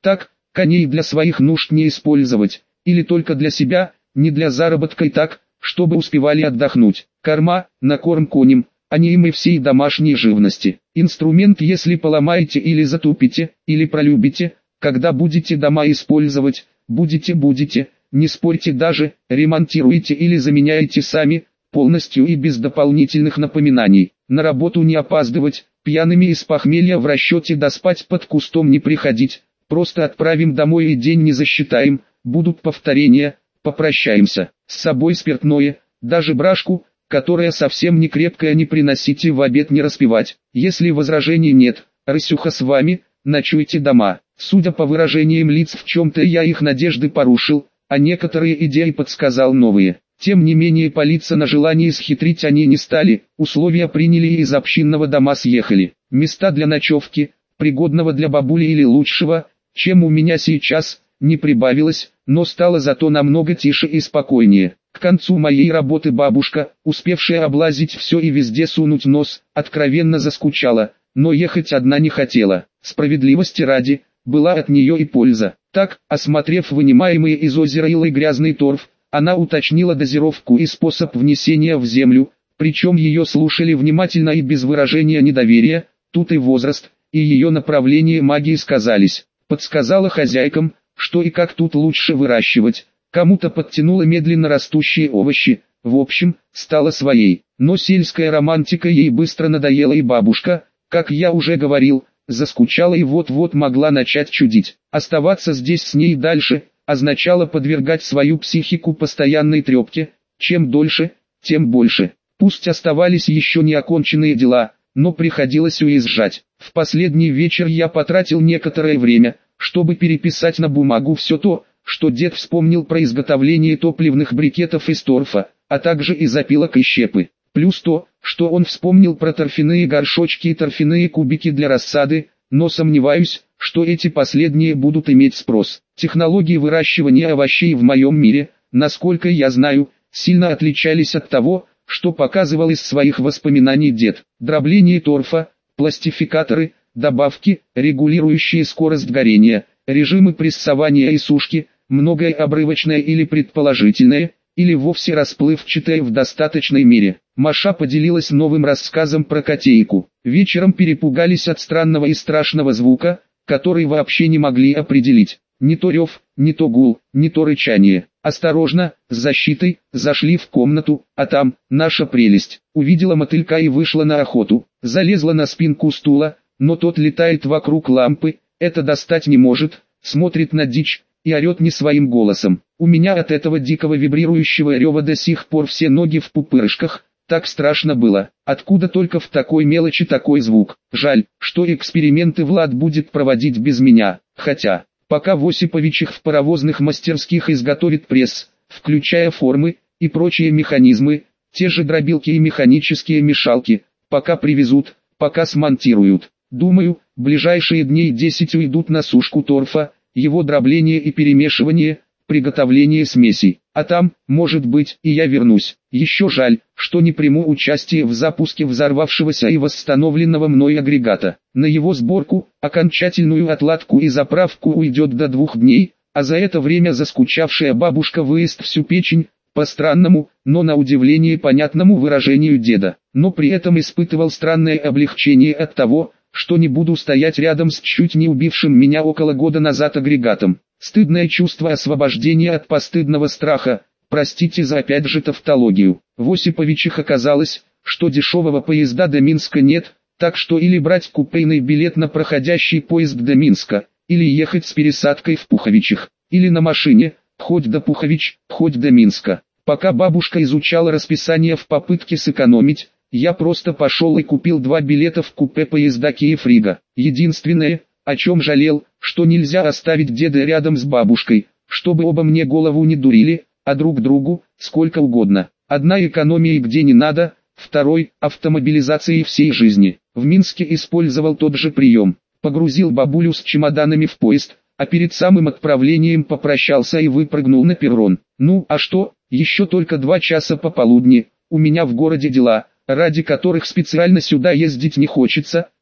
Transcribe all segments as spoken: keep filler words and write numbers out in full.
Так, коней для своих нужд не использовать, или только для себя, не для заработка и так, чтобы успевали отдохнуть. Корма, на корм коням, а не им и всей домашней живности. Инструмент если поломаете или затупите, или пролюбите, когда будете дома использовать, будете-будете, не спорьте даже, ремонтируйте или заменяйте сами, полностью и без дополнительных напоминаний. На работу не опаздывать, пьяными из похмелья в расчете доспать под кустом не приходить, просто отправим домой и день не засчитаем, будут повторения, попрощаемся. С собой спиртное, даже брашку, которая совсем не крепкая, не приносите в обед, не распивать. Если возражений нет, Рысюха с вами, ночуйте дома. Судя по выражениям лиц, в чем-то я их надежды порушил, а некоторые идеи подсказал новые. Тем не менее палиться на желание схитрить они не стали, условия приняли и из общинного дома съехали. Места для ночевки, пригодного для бабули или лучшего, чем у меня сейчас, не прибавилось, но стало зато намного тише и спокойнее. К концу моей работы бабушка, успевшая облазить все и везде сунуть нос, откровенно заскучала, но ехать одна не хотела. Справедливости ради, была от нее и польза. Так, осмотрев вынимаемый из озера ил и грязный торф, она уточнила дозировку и способ внесения в землю, причем ее слушали внимательно и без выражения недоверия, тут и возраст, и ее направление магии сказались. Подсказала хозяйкам, что и как тут лучше выращивать, кому-то подтянула медленно растущие овощи, в общем, стала своей. Но сельская романтика ей быстро надоела, и бабушка, как я уже говорил, заскучала и вот-вот могла начать чудить. Оставаться здесь с ней дальше означало подвергать свою психику постоянной трепке, чем дольше, тем больше. Пусть оставались еще не оконченные дела, но приходилось уезжать. В последний вечер я потратил некоторое время, чтобы переписать на бумагу все то, что дед вспомнил про изготовление топливных брикетов из торфа, а также из опилок и щепы. Плюс то, что он вспомнил про торфяные горшочки и торфяные кубики для рассады, но сомневаюсь, что эти последние будут иметь спрос. Технологии выращивания овощей в моем мире, насколько я знаю, сильно отличались от того, что показывал из своих воспоминаний дед. Дробление торфа, пластификаторы, добавки, регулирующие скорость горения, режимы прессования и сушки, многое обрывочное или предположительное, или вовсе расплывчатое в достаточной мере. Маша поделилась новым рассказом про котейку. Вечером перепугались от странного и страшного звука, который вообще не могли определить. Не то рев, не то гул, не то рычание. Осторожно, с защитой, зашли в комнату, а там, наша прелесть, увидела мотылька и вышла на охоту. Залезла на спинку стула, но тот летает вокруг лампы, это достать не может, смотрит на дичь и орет не своим голосом. У меня от этого дикого вибрирующего рева до сих пор все ноги в пупырышках, так страшно было. Откуда только в такой мелочи такой звук. Жаль, что эксперименты Влад будет проводить без меня. Хотя, пока в Осиповичах в паровозных мастерских изготовит пресс, включая формы и прочие механизмы, те же дробилки и механические мешалки, пока привезут, пока смонтируют. Думаю, ближайшие дней десять уйдут на сушку торфа, его дробление и перемешивание, приготовление смесей. А там, может быть, и я вернусь. Еще жаль, что не приму участие в запуске взорвавшегося и восстановленного мной агрегата. На его сборку, окончательную отладку и заправку уйдет до двух дней, а за это время заскучавшая бабушка выест всю печень, по странному, но на удивление понятному выражению деда. Но при этом испытывал странное облегчение от того, что не буду стоять рядом с чуть не убившим меня около года назад агрегатом. Стыдное чувство освобождения от постыдного страха, простите за опять же тавтологию. В Осиповичах оказалось, что дешевого поезда до Минска нет, так что или брать купейный билет на проходящий поезд до Минска, или ехать с пересадкой в Пуховичах, или на машине, хоть до Пухович, хоть до Минска. Пока бабушка изучала расписание в попытке сэкономить, я просто пошел и купил два билета в купе поезда Киев-Рига. Единственное, о чем жалел, что нельзя оставить деда рядом с бабушкой, чтобы оба мне голову не дурили, а друг другу, сколько угодно. Одна экономия где не надо, второй – автомобилизации всей жизни. В Минске использовал тот же прием. Погрузил бабулю с чемоданами в поезд, а перед самым отправлением попрощался и выпрыгнул на перрон. Ну, а что, еще только два часа пополудни, у меня в городе дела, ради которых специально сюда ездить не хочется,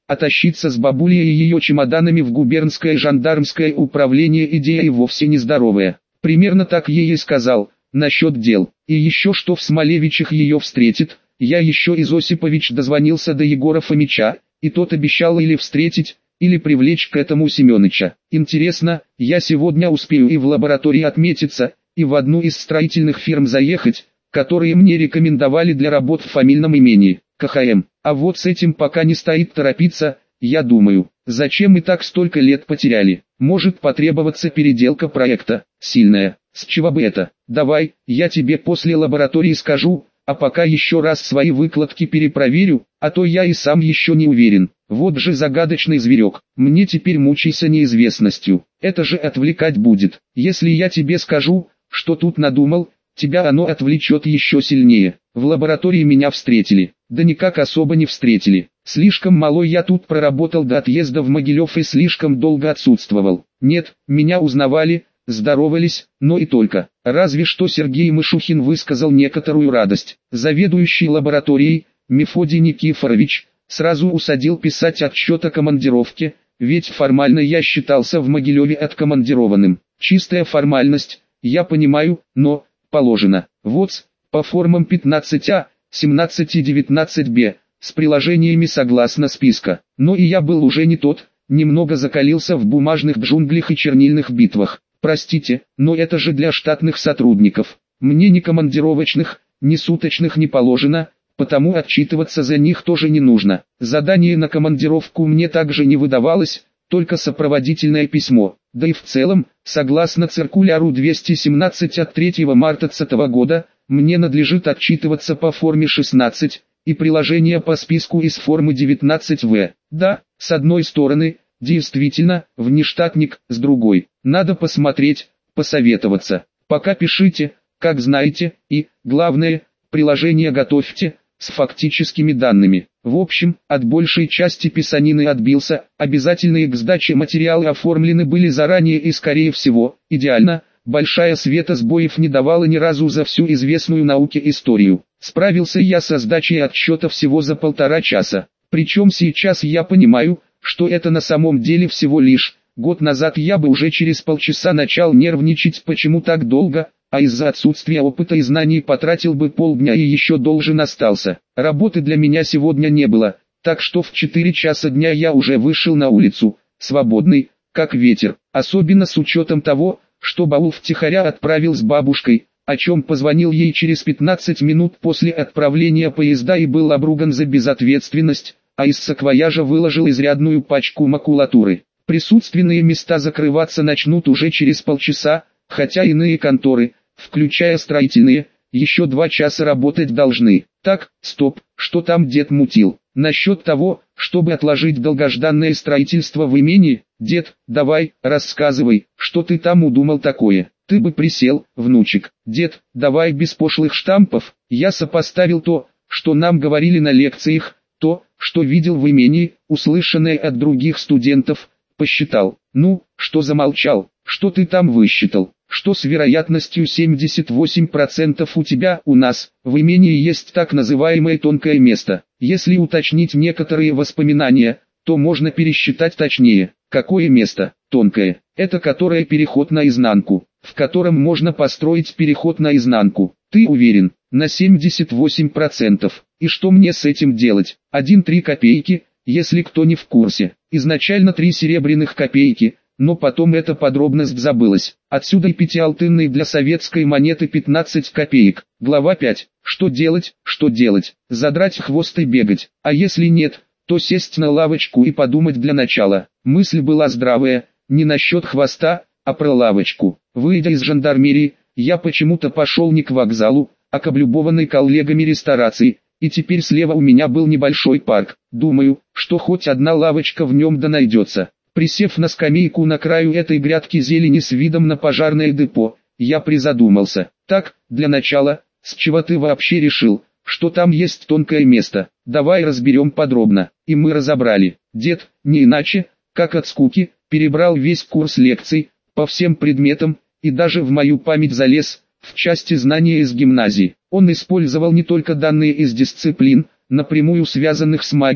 а тащиться с бабулей и ее чемоданами в губернское жандармское управление идея и вовсе нездоровая. Примерно так ей и сказал, насчет дел. И еще что в Смолевичах ее встретит, я еще из Осипович дозвонился до Егора Фомича, и тот обещал или встретить, или привлечь к этому Семёныча. Интересно, я сегодня успею и в лаборатории отметиться, и в одну из строительных фирм заехать, которые мне рекомендовали для работ в фамильном имении, ка ха эм. А вот с этим пока не стоит торопиться, я думаю, зачем мы так столько лет потеряли? Может потребоваться переделка проекта, сильная. С чего бы это? Давай, я тебе после лаборатории скажу, а пока еще раз свои выкладки перепроверю, а то я и сам еще не уверен. Вот же загадочный зверек, мне теперь мучайся неизвестностью, это же отвлекать будет. Если я тебе скажу, что тут надумал, тебя оно отвлечет еще сильнее. В лаборатории меня встретили, да никак особо не встретили. Слишком мало я тут проработал до отъезда в Могилев и слишком долго отсутствовал. Нет, меня узнавали, здоровались, но и только. Разве что Сергей Мышухин высказал некоторую радость. Заведующий лабораторией, Мефодий Никифорович, сразу усадил писать отчет о командировке, ведь формально я считался в Могилеве откомандированным. Чистая формальность, я понимаю, но, положено. Вот, по формам пятнадцать А, семнадцать и девятнадцать Б, с приложениями согласно списка. Но и я был уже не тот, немного закалился в бумажных джунглях и чернильных битвах. Простите, но это же для штатных сотрудников. Мне ни командировочных, ни суточных не положено, потому отчитываться за них тоже не нужно. Задание на командировку мне также не выдавалось, только сопроводительное письмо. Да и в целом, согласно циркуляру двести семнадцать от третьего марта двадцатого года, мне надлежит отчитываться по форме шестнадцать, и приложение по списку из формы девятнадцать В. Да, с одной стороны, действительно, внештатник, с другой, надо посмотреть, посоветоваться. Пока пишите, как знаете, и, главное, приложение готовьте, с фактическими данными. В общем, от большей части писанины отбился, обязательные к сдаче материалы оформлены были заранее и скорее всего, идеально, большая света сбоев не давала ни разу за всю известную науке историю. Справился я со сдачей отчета всего за полтора часа, причем сейчас я понимаю, что это на самом деле всего лишь, год назад я бы уже через полчаса начал нервничать, почему так долго, а из-за отсутствия опыта и знаний потратил бы полдня и еще должен остался. Работы для меня сегодня не было, так что в четыре часа дня я уже вышел на улицу, свободный, как ветер, особенно с учетом того, что баул втихаря отправил с бабушкой, о чем позвонил ей через пятнадцать минут после отправления поезда и был обруган за безответственность, а из саквояжа выложил изрядную пачку макулатуры. Присутственные места закрываться начнут уже через полчаса, хотя иные конторы, включая строительные, еще два часа работать должны. Так, стоп, что там дед мутил? Насчет того, чтобы отложить долгожданное строительство в имении, дед, давай, рассказывай, что ты там удумал такое. Ты бы присел, внучек. Дед, давай без пошлых штампов. Я сопоставил то, что нам говорили на лекциях, то, что видел в имении, услышанное от других студентов, посчитал. Ну, что замолчал, что ты там высчитал, что с вероятностью семьдесят восемь процентов у тебя, у нас, в имении есть так называемое тонкое место. Если уточнить некоторые воспоминания, то можно пересчитать точнее. Какое место? Тонкое. Это которое переход наизнанку, в котором можно построить переход наизнанку. Ты уверен? На семьдесят восемь процентов. И что мне с этим делать? один-три копейки, если кто не в курсе. Изначально три серебряных копейки, но потом эта подробность забылась. Отсюда и пятиалтынный для советской монеты пятнадцать копеек. Глава пять. Что делать, что делать? Задрать хвост и бегать. А если нет, то сесть на лавочку и подумать для начала. Мысль была здравая, не насчет хвоста, а про лавочку. Выйдя из жандармерии, я почему-то пошел не к вокзалу, а к облюбованной коллегами ресторации, и теперь слева у меня был небольшой парк. Думаю, что хоть одна лавочка в нем да найдется. Присев на скамейку на краю этой грядки зелени с видом на пожарное депо, я призадумался. Так, для начала, с чего ты вообще решил, что там есть тонкое место? Давай разберем подробно. И мы разобрали. Дед, не иначе, как от скуки, перебрал весь курс лекций, по всем предметам, и даже в мою память залез, в части знания из гимназии. Он использовал не только данные из дисциплин, напрямую связанных с магией,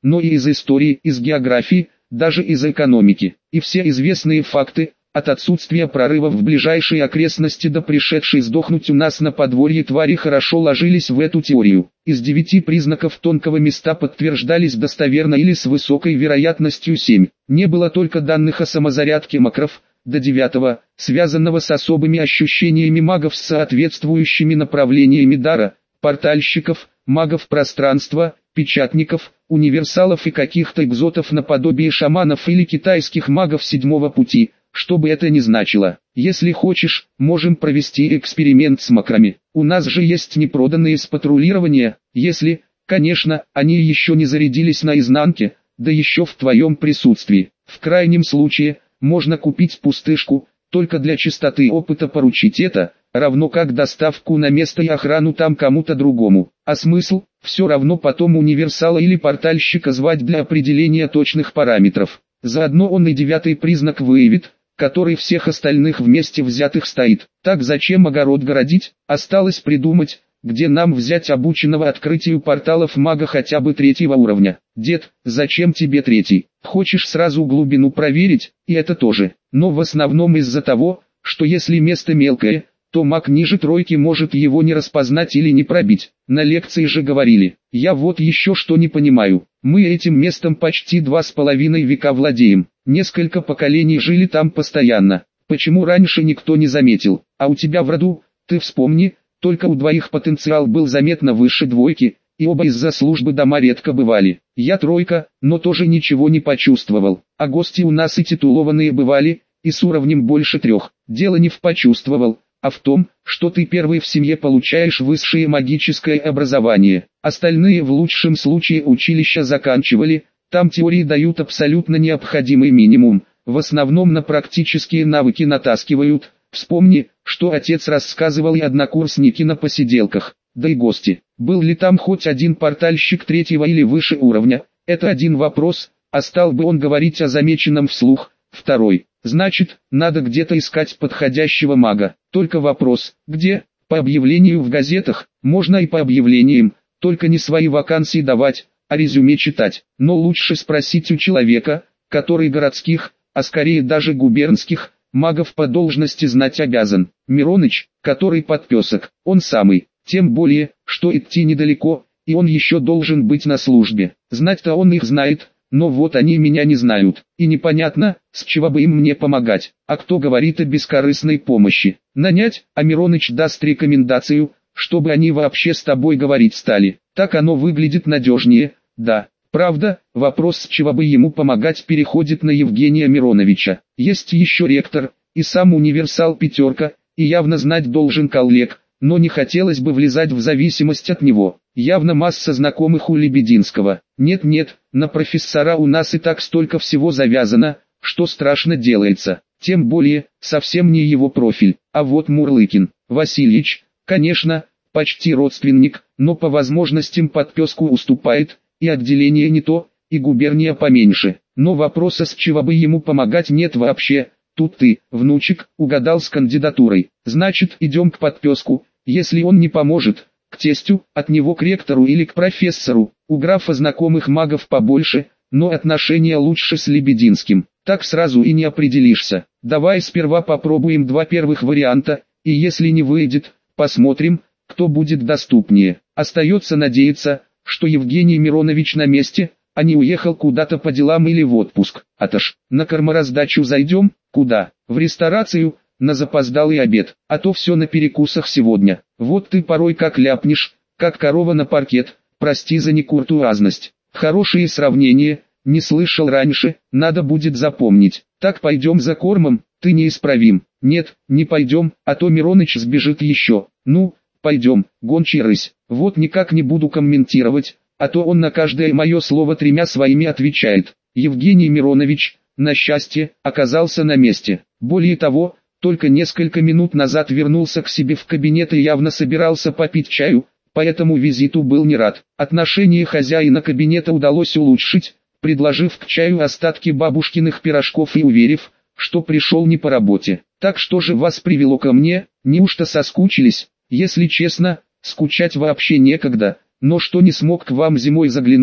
но и из истории, из географии, даже из экономики. И все известные факты, от отсутствия прорывов в ближайшие окрестности до пришедшей сдохнуть у нас на подворье твари, хорошо ложились в эту теорию. Из девяти признаков тонкого места подтверждались достоверно или с высокой вероятностью семь. Не было только данных о самозарядке макров, до девятого, связанного с особыми ощущениями магов с соответствующими направлениями дара, портальщиков, магов пространства, печатников, универсалов и каких-то экзотов наподобие шаманов или китайских магов седьмого пути. Что бы это ни значило. Если хочешь, можем провести эксперимент с макрами. У нас же есть непроданные с патрулирования, если, конечно, они еще не зарядились на изнанке, да еще в твоем присутствии. В крайнем случае, можно купить пустышку, только для чистоты опыта поручить это, равно как доставку на место и охрану там кому-то другому. А смысл? Все равно потом универсала или портальщика звать для определения точных параметров. Заодно он и девятый признак выявит, который всех остальных вместе взятых стоит. Так зачем огород городить? Осталось придумать, где нам взять обученного открытию порталов мага хотя бы третьего уровня. Дед, зачем тебе третий? Хочешь сразу глубину проверить? И это тоже. Но в основном из-за того, что если место мелкое, то маг ниже тройки может его не распознать или не пробить. На лекции же говорили. Я вот еще что не понимаю. Мы этим местом почти два с половиной века владеем. Несколько поколений жили там постоянно. Почему раньше никто не заметил? А у тебя в роду, ты вспомни, только у двоих потенциал был заметно выше двойки, и оба из-за службы дома редко бывали. Я тройка, но тоже ничего не почувствовал. А гости у нас и титулованные бывали, и с уровнем больше трех. Дело не в почувствовал, а в том, что ты первый в семье получаешь высшее магическое образование. Остальные в лучшем случае училища заканчивали, там теории дают абсолютно необходимый минимум, в основном на практические навыки натаскивают. Вспомни, что отец рассказывал и однокурсники на посиделках, да и гости. Был ли там хоть один портальщик третьего или выше уровня? Это один вопрос, а стал бы он говорить о замеченном вслух. Второй. Значит, надо где-то искать подходящего мага. Только вопрос, где? По объявлению в газетах, можно и по объявлениям, только не свои вакансии давать, а резюме читать. Но лучше спросить у человека, который городских, а скорее даже губернских, магов по должности знать обязан. Мироныч, который подпесок, он самый. Тем более, что идти недалеко, и он еще должен быть на службе. Знать-то он их знает. Но вот они меня не знают, и непонятно, с чего бы им мне помогать. А кто говорит о бескорыстной помощи? Нанять, а Мироныч даст рекомендацию, чтобы они вообще с тобой говорить стали. Так оно выглядит надежнее, да. Правда, вопрос, с чего бы ему помогать, переходит на Евгения Мироновича. Есть еще ректор, и сам универсал пятерка, и явно знать должен коллег, но не хотелось бы влезать в зависимость от него. Явно масса знакомых у Лебединского. Нет-нет, на профессора у нас и так столько всего завязано, что страшно делается. Тем более, совсем не его профиль. А вот Мурлыкин, Васильич, конечно, почти родственник, но по возможностям подпеску уступает, и отделение не то, и губерния поменьше. Но вопроса, с чего бы ему помогать, нет вообще. Тут ты, внучек, угадал с кандидатурой. Значит, идем к подпеску. Если он не поможет, к тестю, от него к ректору или к профессору. У графа знакомых магов побольше, но отношения лучше с Лебединским. Так сразу и не определишься. Давай сперва попробуем два первых варианта, и если не выйдет, посмотрим, кто будет доступнее. Остается надеяться, что Евгений Миронович на месте, а не уехал куда-то по делам или в отпуск. Аташ, на кормораздачу зайдем? Куда? В ресторацию? На запоздалый обед, а то все на перекусах сегодня. Вот ты порой как ляпнешь, как корова на паркет, прости за некуртуазность. Хорошие сравнения, не слышал раньше, надо будет запомнить. Так пойдем за кормом, ты неисправим. Нет, не пойдем, а то Мироныч сбежит еще. Ну, пойдем, гончий рысь. Вот никак не буду комментировать, а то он на каждое мое слово тремя своими отвечает. Евгений Миронович, на счастье, оказался на месте. Более того, только несколько минут назад вернулся к себе в кабинет и явно собирался попить чаю, поэтому визиту был не рад. Отношение хозяина кабинета удалось улучшить, предложив к чаю остатки бабушкиных пирожков и уверив, что пришел не по работе. Так что же вас привело ко мне, неужто соскучились? Если честно, скучать вообще некогда, но что не смог к вам зимой заглянуть,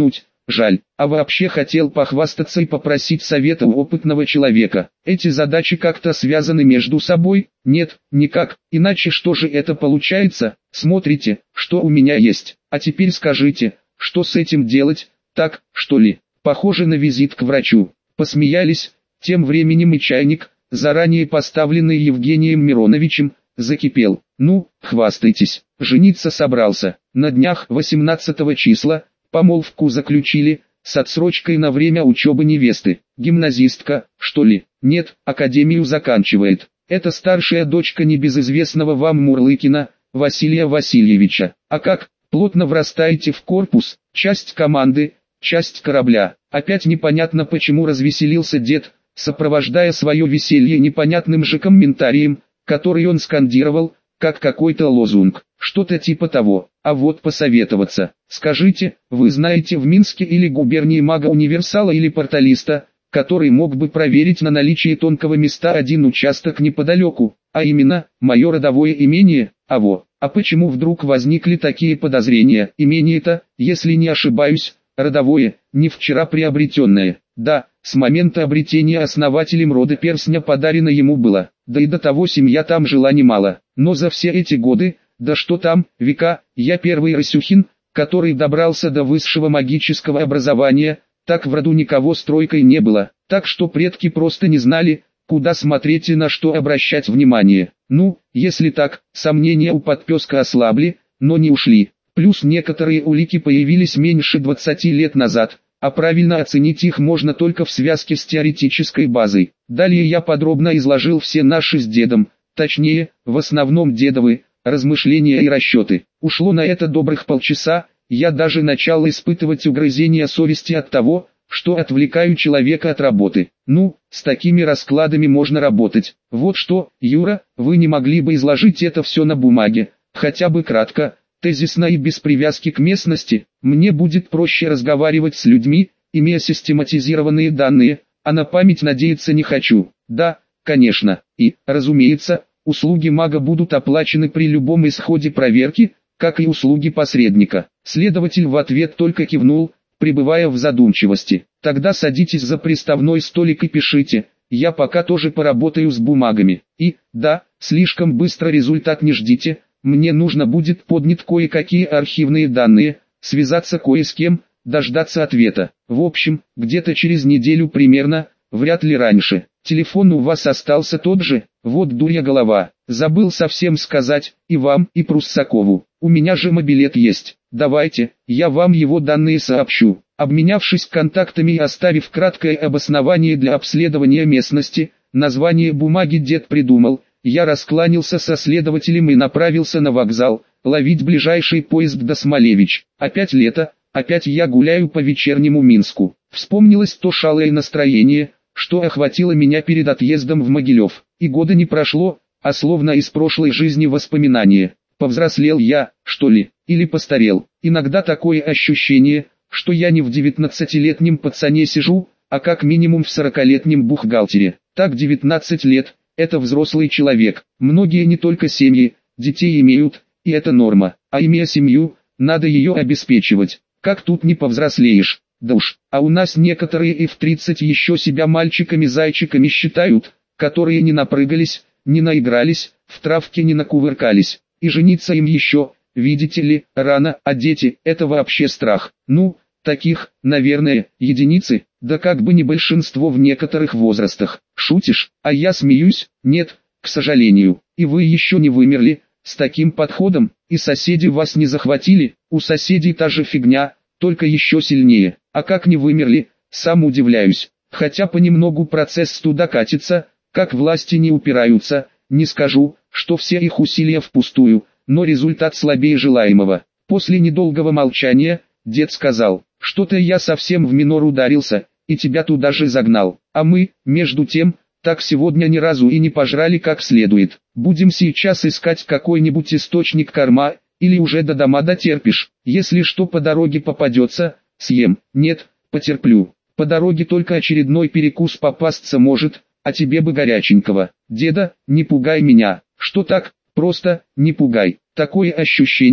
жаль, а вообще хотел похвастаться и попросить совета у опытного человека. Эти задачи как-то связаны между собой? Нет, никак, иначе что же это получается? Смотрите, что у меня есть, а теперь скажите, что с этим делать, так, что ли? Похоже на визит к врачу. Посмеялись, тем временем и чайник, заранее поставленный Евгением Мироновичем, закипел. Ну, хвастайтесь, жениться собрался. На днях восемнадцатого числа, помолвку заключили, с отсрочкой на время учебы невесты. Гимназистка, что ли? Нет, академию заканчивает. Это старшая дочка небезызвестного вам Мурлыкина, Василия Васильевича. А как, плотно врастаете в корпус, часть команды, часть корабля. Опять непонятно почему развеселился дед, сопровождая свое веселье непонятным же комментарием, который он скандировал, как какой-то лозунг, что-то типа того. А вот посоветоваться. Скажите, вы знаете в Минске или губернии мага-универсала или порталиста, который мог бы проверить на наличие тонкого места один участок неподалеку, а именно, мое родовое имение, аво. А почему вдруг возникли такие подозрения? Имение-то, если не ошибаюсь, родовое, не вчера приобретенное. Да, с момента обретения основателем рода перстня подарено ему было, да и до того семья там жила немало. Но за все эти годы, да что там, века, я первый Расюхин, который добрался до высшего магического образования, так в роду никого с тройкой не было, так что предки просто не знали, куда смотреть и на что обращать внимание. Ну, если так, сомнения у подпеска ослабли, но не ушли. Плюс некоторые улики появились меньше двадцати лет назад, а правильно оценить их можно только в связке с теоретической базой. Далее я подробно изложил все наши с дедом, точнее, в основном дедовы, размышления и расчеты. Ушло на это добрых полчаса, я даже начал испытывать угрызения совести от того, что отвлекаю человека от работы. Ну, с такими раскладами можно работать. Вот что, Юра, вы не могли бы изложить это все на бумаге, хотя бы кратко, тезисно и без привязки к местности. Мне будет проще разговаривать с людьми, имея систематизированные данные, а на память надеяться не хочу. Да, конечно, и, разумеется, услуги мага будут оплачены при любом исходе проверки, как и услуги посредника. Следователь в ответ только кивнул, пребывая в задумчивости. Тогда садитесь за приставной столик и пишите, я пока тоже поработаю с бумагами. И, да, слишком быстро результат не ждите, мне нужно будет поднять кое-какие архивные данные, связаться кое с кем, дождаться ответа. В общем, где-то через неделю примерно, вряд ли раньше. Телефон у вас остался тот же, вот дурья голова. Забыл совсем сказать, и вам, и Пруссакову. У меня же мобилет есть. Давайте, я вам его данные сообщу. Обменявшись контактами и оставив краткое обоснование для обследования местности, название бумаги дед придумал, я раскланялся со следователем и направился на вокзал, ловить ближайший поезд до Смолевич. Опять лето, опять я гуляю по вечернему Минску. Вспомнилось то шалое настроение, что охватило меня перед отъездом в Могилев. И года не прошло, а словно из прошлой жизни воспоминания. Повзрослел я, что ли, или постарел. Иногда такое ощущение, что я не в девятнадцатилетнем пацане сижу, а как минимум в сорокалетнем бухгалтере. Так девятнадцать лет, это взрослый человек. Многие не только семьи, детей имеют, и это норма. А имея семью, надо ее обеспечивать. Как тут не повзрослеешь? Да уж, а у нас некоторые и в тридцать еще себя мальчиками-зайчиками считают, которые не напрыгались, не наигрались, в травке не накувыркались. И жениться им еще, видите ли, рано, а дети – это вообще страх. Ну, таких, наверное, единицы, да как бы не большинство в некоторых возрастах. Шутишь? А я смеюсь? Нет, к сожалению. И вы еще не вымерли, с таким подходом, и соседи вас не захватили, у соседей та же фигня, только еще сильнее. А как не вымерли, сам удивляюсь. Хотя понемногу процесс туда катится, как власти не упираются, не скажу, что все их усилия впустую, но результат слабее желаемого. После недолгого молчания, дед сказал, что-то я совсем в минор ударился, и тебя туда же загнал. А мы, между тем, так сегодня ни разу и не пожрали как следует. Будем сейчас искать какой-нибудь источник корма, или уже до дома дотерпишь. Если что по дороге попадется, съем. Нет, потерплю. По дороге только очередной перекус попасться может, а тебе бы горяченького. Деда, не пугай меня. Что так? Просто, не пугай. Такое ощущение,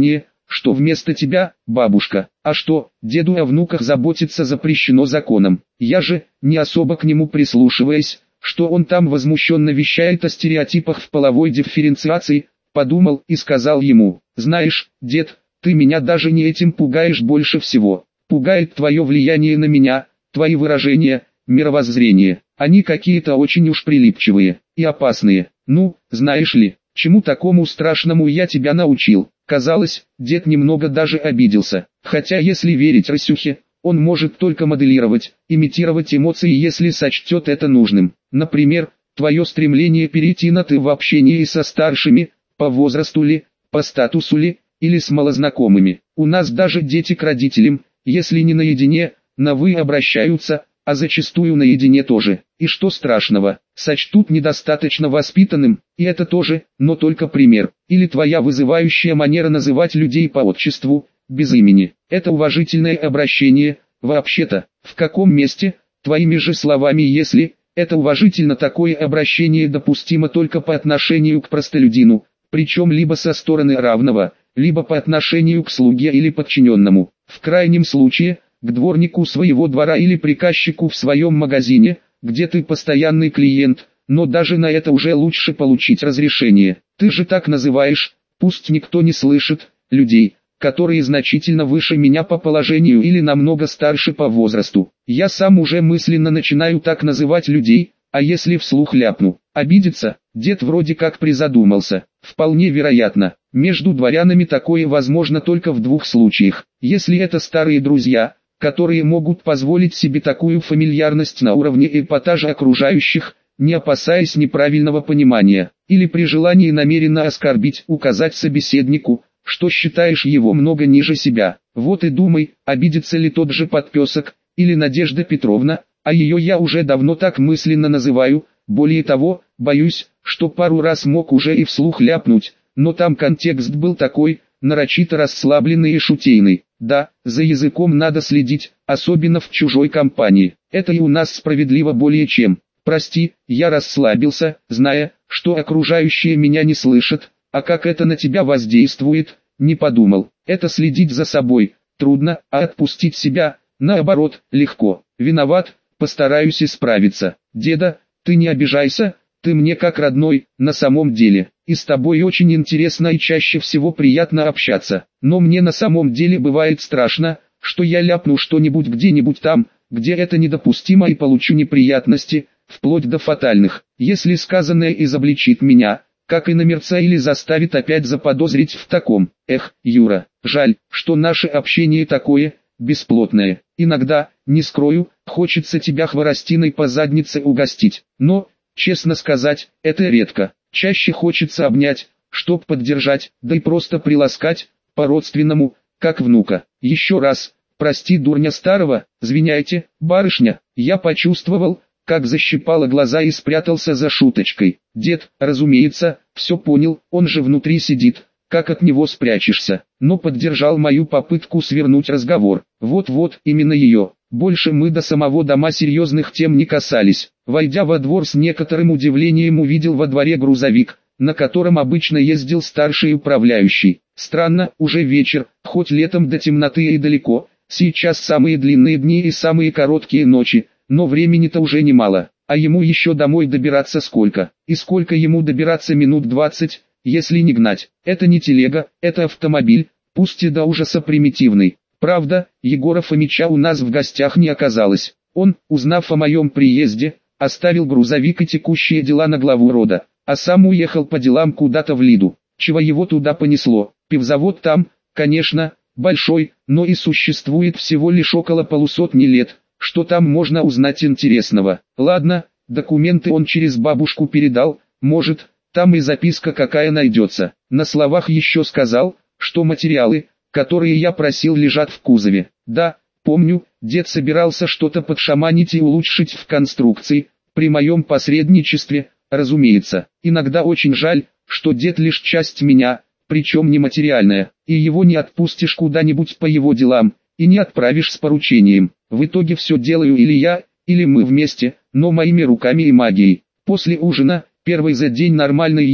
что вместо тебя, бабушка, а что, деду о внуках заботиться запрещено законом. Я же, не особо к нему прислушиваясь, что он там возмущенно вещает о стереотипах в половой дифференциации, подумал и сказал ему: знаешь, дед, ты меня даже не этим пугаешь больше всего. Пугает твое влияние на меня, твои выражения, мировоззрение. Они какие-то очень уж прилипчивые и опасные. Ну, знаешь ли, чему такому страшному я тебя научил? Казалось, дед немного даже обиделся. Хотя если верить Расюхе, он может только моделировать, имитировать эмоции, если сочтет это нужным. Например, твое стремление перейти на «ты» в общении со старшими, по возрасту ли, по статусу ли, или с малознакомыми. У нас даже дети к родителям, если не наедине, на «вы» обращаются, а зачастую наедине тоже. И что страшного, сочтут недостаточно воспитанным, и это тоже, но только пример. Или твоя вызывающая манера называть людей по отчеству, без имени. Это уважительное обращение, вообще-то, в каком месте, твоими же словами, если это уважительно, такое обращение допустимо только по отношению к простолюдину, причем либо со стороны равного, либо по отношению к слуге или подчиненному. В крайнем случае, к дворнику своего двора или приказчику в своем магазине, где ты постоянный клиент, но даже на это уже лучше получить разрешение. Ты же так называешь, пусть никто не слышит, людей, которые значительно выше меня по положению или намного старше по возрасту. Я сам уже мысленно начинаю так называть людей, а если вслух ляпну, обидится. Дед вроде как призадумался. Вполне вероятно, между дворянами такое возможно только в двух случаях. Если это старые друзья, которые могут позволить себе такую фамильярность на уровне эпатажа окружающих, не опасаясь неправильного понимания, или при желании намеренно оскорбить, указать собеседнику, что считаешь его много ниже себя. Вот и думай, обидится ли тот же подпесок, или Надежда Петровна, а ее я уже давно так мысленно называю. Более того, боюсь, что пару раз мог уже и вслух ляпнуть, но там контекст был такой, нарочито расслабленный и шутейный. Да, за языком надо следить, особенно в чужой компании. Это и у нас справедливо более чем. Прости, я расслабился, зная, что окружающие меня не слышат, а как это на тебя воздействует, не подумал. Это следить за собой трудно, а отпустить себя, наоборот, легко. Виноват, постараюсь исправиться. Деда, ты не обижайся, ты мне как родной, на самом деле, и с тобой очень интересно и чаще всего приятно общаться, но мне на самом деле бывает страшно, что я ляпну что-нибудь где-нибудь там, где это недопустимо, и получу неприятности, вплоть до фатальных. Если сказанное изобличит меня, как и намерца, или заставит опять заподозрить в таком. Эх, Юра, жаль, что наше общение такое, бесплотное. Иногда, не скрою, хочется тебя хворостиной по заднице угостить, но, честно сказать, это редко. Чаще хочется обнять, чтоб поддержать, да и просто приласкать, по-родственному, как внука. Еще раз, прости дурня старого, звиняйте, барышня. Я почувствовал, как защипало глаза, и спрятался за шуточкой. Дед, разумеется, все понял, он же внутри сидит, как от него спрячешься, но поддержал мою попытку свернуть разговор. Вот-вот, именно ее. Больше мы до самого дома серьезных тем не касались. Войдя во двор, с некоторым удивлением увидел во дворе грузовик, на котором обычно ездил старший управляющий. Странно, уже вечер, хоть летом до темноты и далеко, сейчас самые длинные дни и самые короткие ночи, но времени-то уже немало, а ему еще домой добираться сколько? И сколько ему добираться? Минут двадцать, если не гнать. Это не телега, это автомобиль, пусть и до ужаса примитивный. Правда, Егора Фомича у нас в гостях не оказалось. Он, узнав о моем приезде, оставил грузовик и текущие дела на главу рода, а сам уехал по делам куда-то в Лиду. Чего его туда понесло? Пивзавод там, конечно, большой, но и существует всего лишь около полусотни лет. Что там можно узнать интересного? Ладно, документы он через бабушку передал, может, там и записка какая найдется. На словах еще сказал, что материалы, которые я просил, лежат в кузове. Да, помню, дед собирался что-то подшаманить и улучшить в конструкции, при моем посредничестве, разумеется. Иногда очень жаль, что дед лишь часть меня, причем нематериальная, и его не отпустишь куда-нибудь по его делам, и не отправишь с поручением. В итоге все делаю или я, или мы вместе, но моими руками и магией. После ужина, первый за день нормальной еды,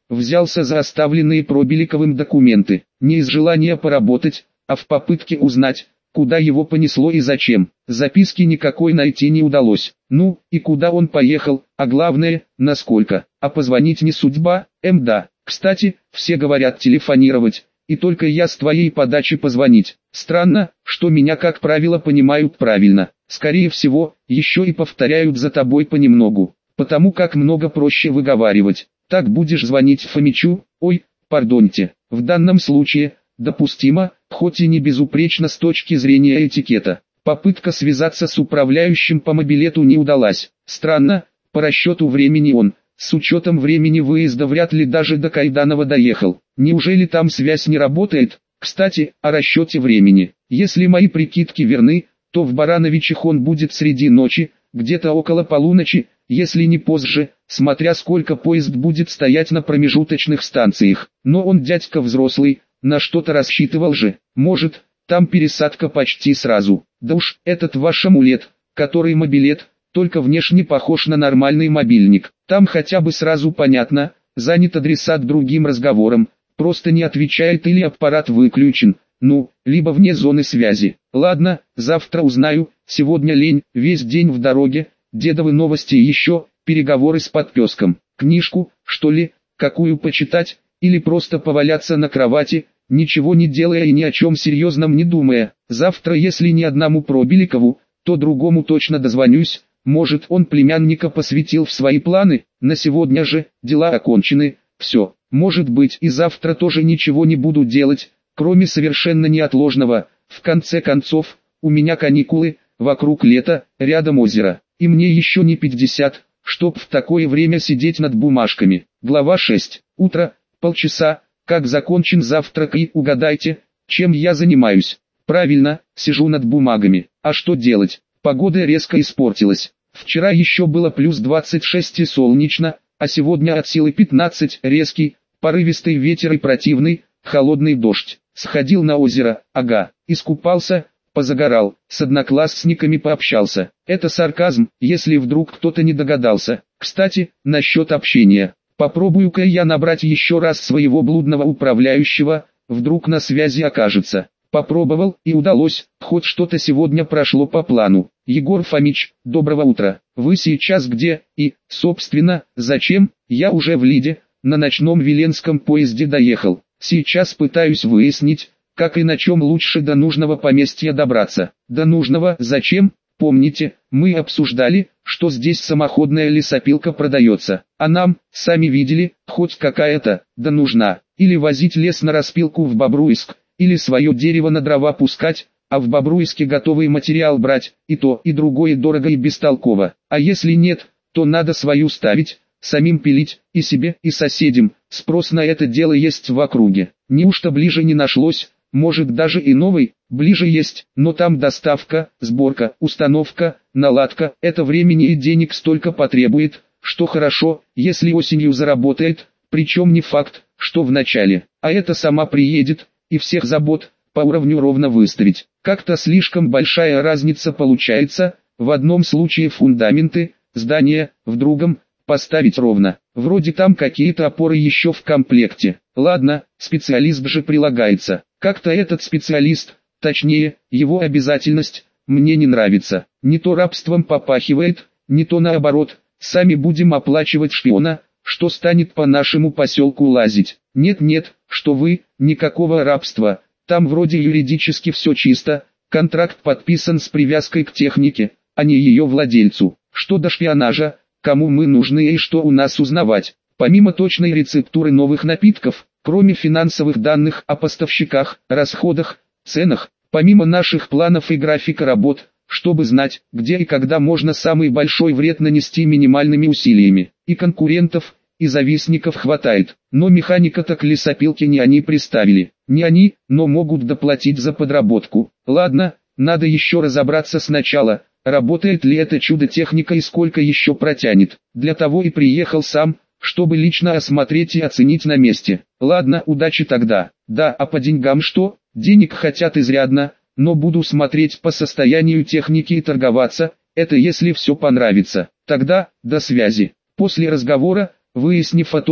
взялся за оставленные Пробеликовым документы. Не из желания поработать, а в попытке узнать, куда его понесло и зачем. Записки никакой найти не удалось. Ну, и куда он поехал, а главное, насколько. А позвонить не судьба, эм да. Кстати, все говорят телефонировать, и только я с твоей подачи позвонить. Странно, что меня как правило понимают правильно. Скорее всего, еще и повторяют за тобой понемногу, потому как много проще выговаривать. Так будешь звонить Фомичу, ой, пардоньте. В данном случае, допустимо, хоть и не безупречно с точки зрения этикета. Попытка связаться с управляющим по мобилету не удалась. Странно, по расчету времени он, с учетом времени выезда, вряд ли даже до Кайданова доехал. Неужели там связь не работает? Кстати, о расчете времени. Если мои прикидки верны, то в Барановичах он будет среди ночи, где-то около полуночи, если не позже, смотря сколько поезд будет стоять на промежуточных станциях. Но он дядька взрослый, на что-то рассчитывал же. Может, там пересадка почти сразу. Да уж, этот ваш амулет, который мобилет, только внешне похож на нормальный мобильник. Там хотя бы сразу понятно, занят адресат другим разговором, просто не отвечает или аппарат выключен, ну, либо вне зоны связи. Ладно, завтра узнаю, сегодня лень, весь день в дороге, дедовы новости и еще, переговоры с подпеском. Книжку, что ли, какую почитать, или просто поваляться на кровати, ничего не делая и ни о чем серьезном не думая. Завтра если ни одному Пробеликову, то другому точно дозвонюсь. Может, он племянника посвятил в свои планы, на сегодня же, дела окончены, все. Может быть, и завтра тоже ничего не буду делать, кроме совершенно неотложного. В конце концов, у меня каникулы, вокруг лето, рядом озеро, и мне еще не пятьдесят, чтоб в такое время сидеть над бумажками. Глава шесть. Утро, полчаса, как закончен завтрак и угадайте, чем я занимаюсь. Правильно, сижу над бумагами. А что делать? Погода резко испортилась. Вчера еще было плюс двадцать шесть и солнечно, а сегодня от силы пятнадцать, резкий, порывистый ветер и противный, холодный дождь. Сходил на озеро, ага, искупался, позагорал, с одноклассниками пообщался. Это сарказм, если вдруг кто-то не догадался. Кстати, насчет общения. Попробую-ка я набрать еще раз своего блудного управляющего, вдруг на связи окажется. Попробовал и удалось, хоть что-то сегодня прошло по плану. Егор Фомич, доброго утра. Вы сейчас где и, собственно, зачем? Я уже в Лиде, на ночном Веленском поезде доехал. Сейчас пытаюсь выяснить, как и на чем лучше до нужного поместья добраться. До нужного зачем? Помните, мы обсуждали, что здесь самоходная лесопилка продается, а нам, сами видели, хоть какая-то, да нужна. Или возить лес на распилку в Бобруйск, или свое дерево на дрова пускать, а в Бобруйске готовый материал брать, и то, и другое дорого и бестолково. А если нет, то надо свою ставить, самим пилить, и себе, и соседям. Спрос на это дело есть в округе. Неужто ближе не нашлось? Может даже и новый, ближе есть, но там доставка, сборка, установка, наладка, это времени и денег столько потребует, что хорошо, если осенью заработает, причем не факт, что в начале, а это сама приедет, и всех забот по уровню ровно выставить. Как-то слишком большая разница получается, в одном случае фундаменты, здания, в другом поставить ровно. Вроде там какие-то опоры еще в комплекте. Ладно, специалист же прилагается. Как-то этот специалист, точнее, его обязательность, мне не нравится. Не то рабством попахивает, не то наоборот, сами будем оплачивать шпиона, что станет по нашему поселку лазить. Нет-нет, что вы, никакого рабства, там вроде юридически все чисто, контракт подписан с привязкой к технике, а не ее владельцу. Что до шпионажа, кому мы нужны и что у нас узнавать. Помимо точной рецептуры новых напитков, кроме финансовых данных о поставщиках, расходах, ценах, помимо наших планов и графика работ, чтобы знать, где и когда можно самый большой вред нанести минимальными усилиями. И конкурентов, и завистников хватает, но механика-то к лесопилке не они приставили. Не они, но могут доплатить за подработку. Ладно, надо еще разобраться сначала, работает ли это чудо-техника и сколько еще протянет. Для того и приехал сам, чтобы лично осмотреть и оценить на месте. Ладно, удачи тогда. Да, а по деньгам что? Денег хотят изрядно, но буду смотреть по состоянию техники и торговаться, это если все понравится. Тогда, до связи. После разговора, выяснив о том,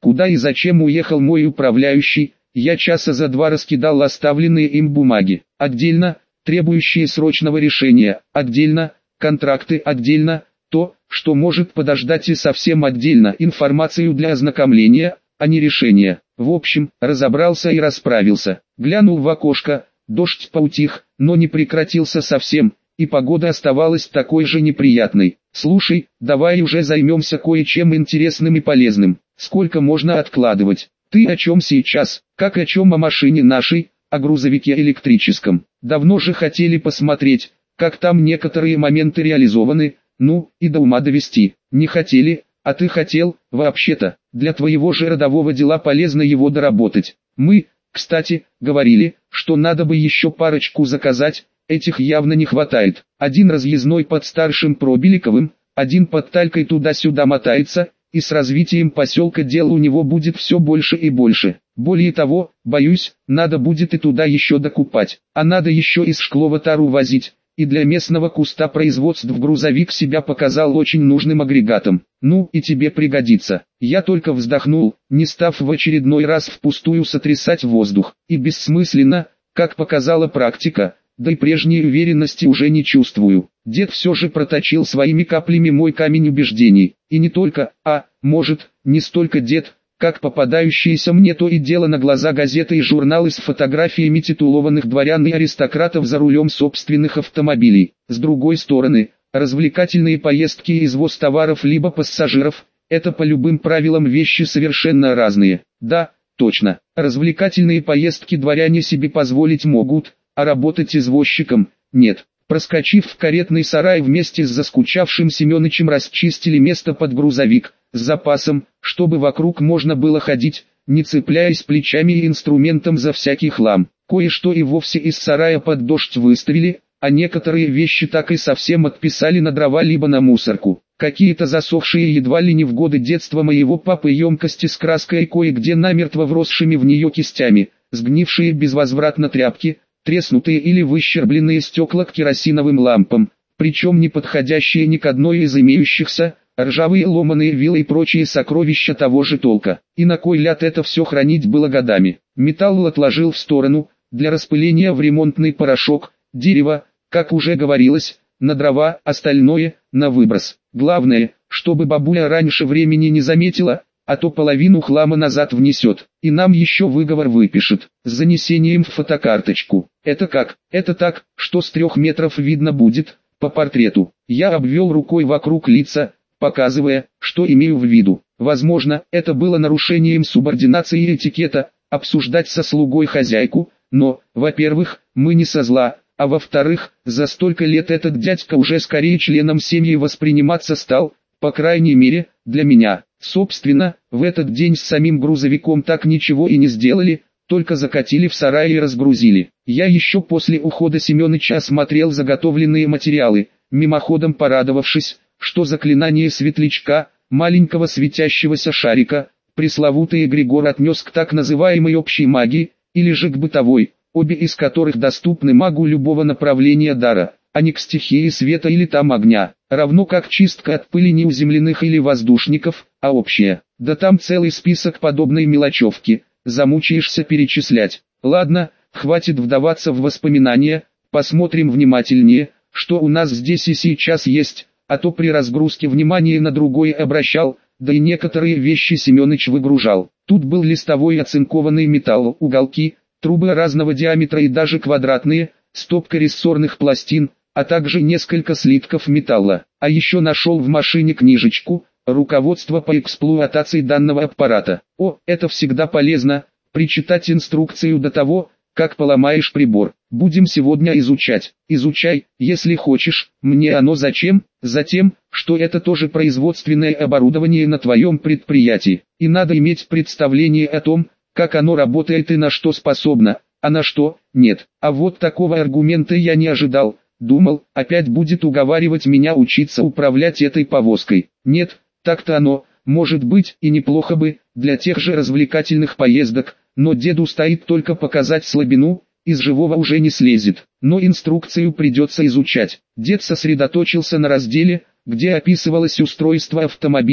Куда и зачем уехал мой управляющий, я часа за два раскидал оставленные им бумаги. Отдельно, требующие срочного решения, отдельно, контракты отдельно, то, что может подождать, и совсем отдельно информацию для ознакомления, а не решения. В общем, разобрался и расправился. Глянул в окошко, дождь поутих, но не прекратился совсем, и погода оставалась такой же неприятной. Слушай, давай уже займемся кое-чем интересным и полезным. Сколько можно откладывать? Ты о чем сейчас? Как о чем? О машине нашей, о грузовике электрическом. Давно же хотели посмотреть, как там некоторые моменты реализованы, ну, и до ума довести. Не хотели, а ты хотел, вообще-то, для твоего же родового дела полезно его доработать. Мы, кстати, говорили, что надо бы еще парочку заказать, этих явно не хватает. Один разъездной под Старшим Пробеликовым, один под Талькой туда-сюда мотается, и с развитием поселка дел у него будет все больше и больше. Более того, боюсь, надо будет и туда еще докупать, а надо еще из Шклова тару возить, и для местного куста производств грузовик себя показал очень нужным агрегатом. Ну, и тебе пригодится. Я только вздохнул, не став в очередной раз впустую сотрясать воздух, и бессмысленно, как показала практика, да и прежней уверенности уже не чувствую. Дед все же проточил своими каплями мой камень убеждений, и не только, а, может, не столько дед, как попадающиеся мне то и дело на глаза газеты и журналы с фотографиями титулованных дворян и аристократов за рулем собственных автомобилей. С другой стороны, развлекательные поездки и извоз товаров либо пассажиров – это по любым правилам вещи совершенно разные. Да, точно, развлекательные поездки дворяне себе позволить могут, а работать извозчиком – нет. Проскочив в каретный сарай, вместе с заскучавшим Семёнычем расчистили место под грузовик, с запасом, чтобы вокруг можно было ходить, не цепляясь плечами и инструментом за всякий хлам. Кое-что и вовсе из сарая под дождь выставили, а некоторые вещи так и совсем отписали на дрова либо на мусорку. Какие-то засохшие едва ли не в годы детства моего папы емкости с краской и кое-где намертво вросшими в нее кистями, сгнившие безвозвратно тряпки, треснутые или выщербленные стекла к керосиновым лампам, причем не подходящие ни к одной из имеющихся, ржавые ломаные вилы и прочие сокровища того же толка. И на кой ляд это все хранить было годами? Металл отложил в сторону, для распыления в ремонтный порошок, дерево, как уже говорилось, на дрова, остальное, на выброс. Главное, чтобы бабуля раньше времени не заметила, а то половину хлама назад внесет, и нам еще выговор выпишет, с занесением в фотокарточку. Это как? Это так, что с трех метров видно будет, по портрету. Я обвел рукой вокруг лица, показывая, что имею в виду. Возможно, это было нарушением субординации и этикета, обсуждать со слугой хозяйку, но, во-первых, мы не со зла, а во-вторых, за столько лет этот дядька уже скорее членом семьи восприниматься стал, по крайней мере, для меня. Собственно, в этот день с самим грузовиком так ничего и не сделали, только закатили в сарай и разгрузили. Я еще после ухода Семёныча осмотрел заготовленные материалы, мимоходом порадовавшись, что заклинание светлячка, маленького светящегося шарика, пресловутый эгрегор отнес к так называемой общей магии, или же к бытовой, обе из которых доступны магу любого направления дара, а не к стихии света или там огня, равно как чистка от пыли неуземленных или воздушников, а общая. Да там целый список подобной мелочевки, замучаешься перечислять. Ладно, хватит вдаваться в воспоминания, посмотрим внимательнее, что у нас здесь и сейчас есть, а то при разгрузке внимание на другое обращал, да и некоторые вещи Семёныч выгружал. Тут был листовой оцинкованный металл, уголки, трубы разного диаметра и даже квадратные, стопка рессорных пластин, а также несколько слитков металла. А еще нашел в машине книжечку, руководство по эксплуатации данного аппарата. О, это всегда полезно, прочитать инструкцию до того, как поломаешь прибор. Будем сегодня изучать. Изучай, если хочешь. Мне оно зачем? Затем, что это тоже производственное оборудование на твоем предприятии. И надо иметь представление о том, как оно работает и на что способно, а на что нет. А вот такого аргумента я не ожидал. Думал, опять будет уговаривать меня учиться управлять этой повозкой. Нет, так-то оно, может быть, и неплохо бы, для тех же развлекательных поездок, но деду стоит только показать слабину, из живого уже не слезет. Но инструкцию придется изучать. Дед сосредоточился на разделе, где описывалось устройство автомобиля,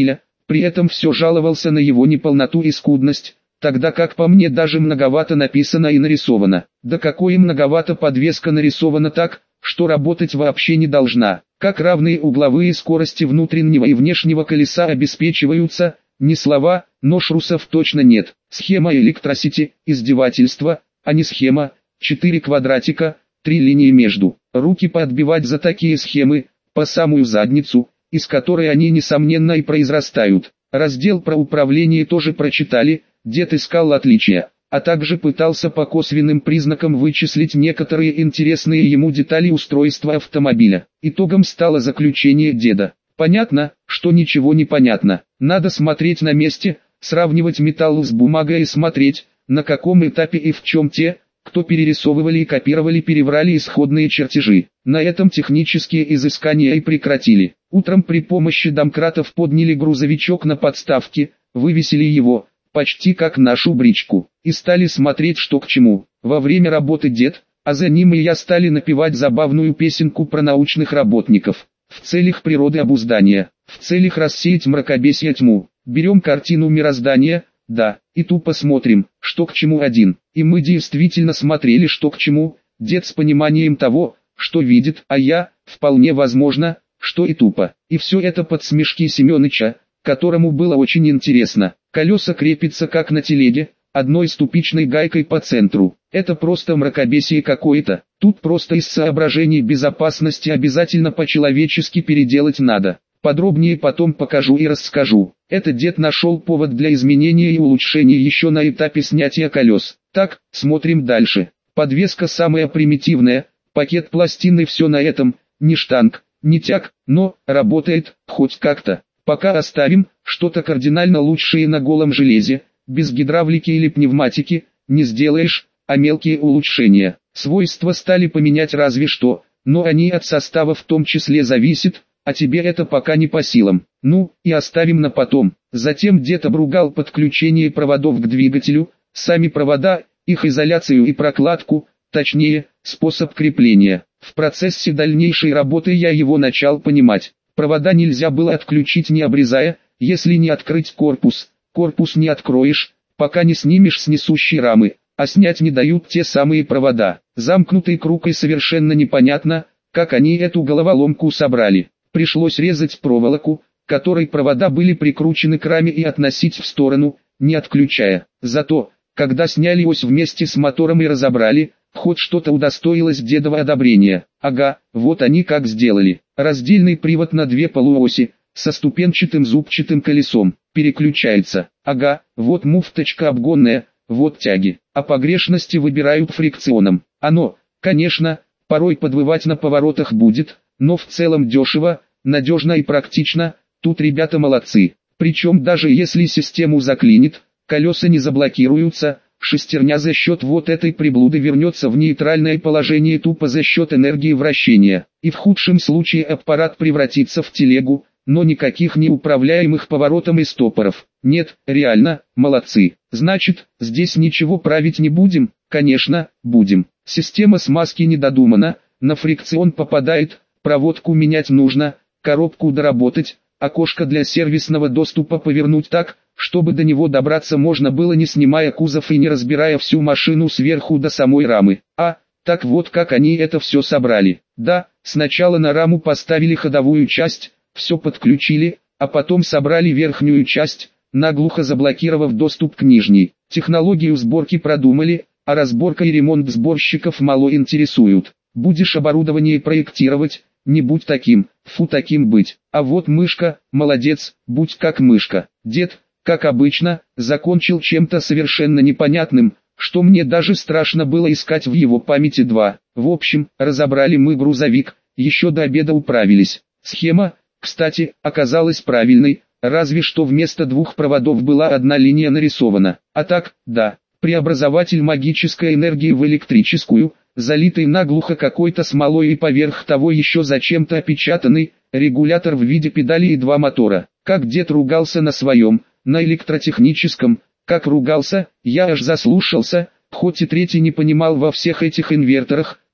при этом все жаловался на его неполноту и скудность, тогда как по мне даже многовато написано и нарисовано. Да какое многовато, подвеска нарисована так, что работать вообще не должна. Как равные угловые скорости внутреннего и внешнего колеса обеспечиваются, не слова, но шрусов точно нет. Схема электросети, издевательство, а не схема, четыре квадратика, три линии между. Руки поотбивать за такие схемы, по самую задницу, из которой они несомненно и произрастают. Раздел про управление тоже прочитали, дед искал отличия, а также пытался по косвенным признакам вычислить некоторые интересные ему детали устройства автомобиля. Итогом стало заключение деда. Понятно, что ничего не понятно. Надо смотреть на месте, сравнивать металл с бумагой и смотреть, на каком этапе и в чем те, кто перерисовывали и копировали, переврали исходные чертежи. На этом технические изыскания и прекратили. Утром при помощи домкратов подняли грузовичок на подставке, вывесили его, почти как нашу бричку, и стали смотреть, что к чему. Во время работы дед, а за ним и я, стали напевать забавную песенку про научных работников. В целях природообуздания, в целях рассеять мракобесие тьму, берем картину мироздания, да, и тупо смотрим, что к чему один. И мы действительно смотрели, что к чему, дед с пониманием того, что видит, а я, вполне возможно, что и тупо. И все это под смешки Семёныча, которому было очень интересно. Колеса крепятся как на телеге, одной ступичной гайкой по центру. Это просто мракобесие какое-то. Тут просто из соображений безопасности обязательно по-человечески переделать надо. Подробнее потом покажу и расскажу. Это дед нашел повод для изменения и улучшения еще на этапе снятия колес. Так, смотрим дальше. Подвеска самая примитивная, пакет пластин и все на этом, не штанг, не тяг, но работает, хоть как-то. Пока оставим, что-то кардинально лучшее на голом железе, без гидравлики или пневматики, не сделаешь, а мелкие улучшения. Свойства стали поменять разве что, но они от состава в том числе зависят, а тебе это пока не по силам. Ну, и оставим на потом. Затем дед обругал подключение проводов к двигателю, сами провода, их изоляцию и прокладку, точнее, способ крепления. В процессе дальнейшей работы я его начал понимать. Провода нельзя было отключить, не обрезая, если не открыть корпус. Корпус не откроешь, пока не снимешь с несущей рамы, а снять не дают те самые провода. Замкнутый круг, и совершенно непонятно, как они эту головоломку собрали. Пришлось резать проволоку, которой провода были прикручены к раме, и относить в сторону, не отключая. Зато, когда сняли ось вместе с мотором и разобрали, хоть что-то удостоилось дедова одобрения. Ага, вот они как сделали. Раздельный привод на две полуоси, со ступенчатым зубчатым колесом, переключается. Ага, вот муфточка обгонная, вот тяги. А погрешности выбирают фрикционом. Оно, конечно, порой подвывать на поворотах будет, но в целом дешево, надежно и практично. Тут ребята молодцы. Причем даже если систему заклинит, колеса не заблокируются, шестерня за счет вот этой приблуды вернется в нейтральное положение тупо за счет энергии вращения. И в худшем случае аппарат превратится в телегу, но никаких неуправляемых поворотом и стопоров. Нет, реально, молодцы. Значит, здесь ничего править не будем? Конечно, будем. Система смазки не додумана, на фрикцион попадает, проводку менять нужно, коробку доработать, окошко для сервисного доступа повернуть так, чтобы до него добраться можно было, не снимая кузов и не разбирая всю машину сверху до самой рамы. А, так вот как они это все собрали. Да, сначала на раму поставили ходовую часть, все подключили, а потом собрали верхнюю часть, наглухо заблокировав доступ к нижней. Технологию сборки продумали, а разборка и ремонт сборщиков мало интересуют. Будешь оборудование проектировать, не будь таким, фу, таким быть. А вот мышка, молодец, будь как мышка. Дед, как обычно, закончил чем-то совершенно непонятным, что мне даже страшно было искать в его памяти. Два. В общем, разобрали мы грузовик, еще до обеда управились. Схема, кстати, оказалась правильной, разве что вместо двух проводов была одна линия нарисована. А так, да, преобразователь магической энергии в электрическую, залитый наглухо какой-то смолой и поверх того еще зачем-то опечатанный, регулятор в виде педали и два мотора. Как дед ругался на своем, на электротехническом, как ругался, я аж заслушался, хоть и третий не понимал во всех этих инверторах,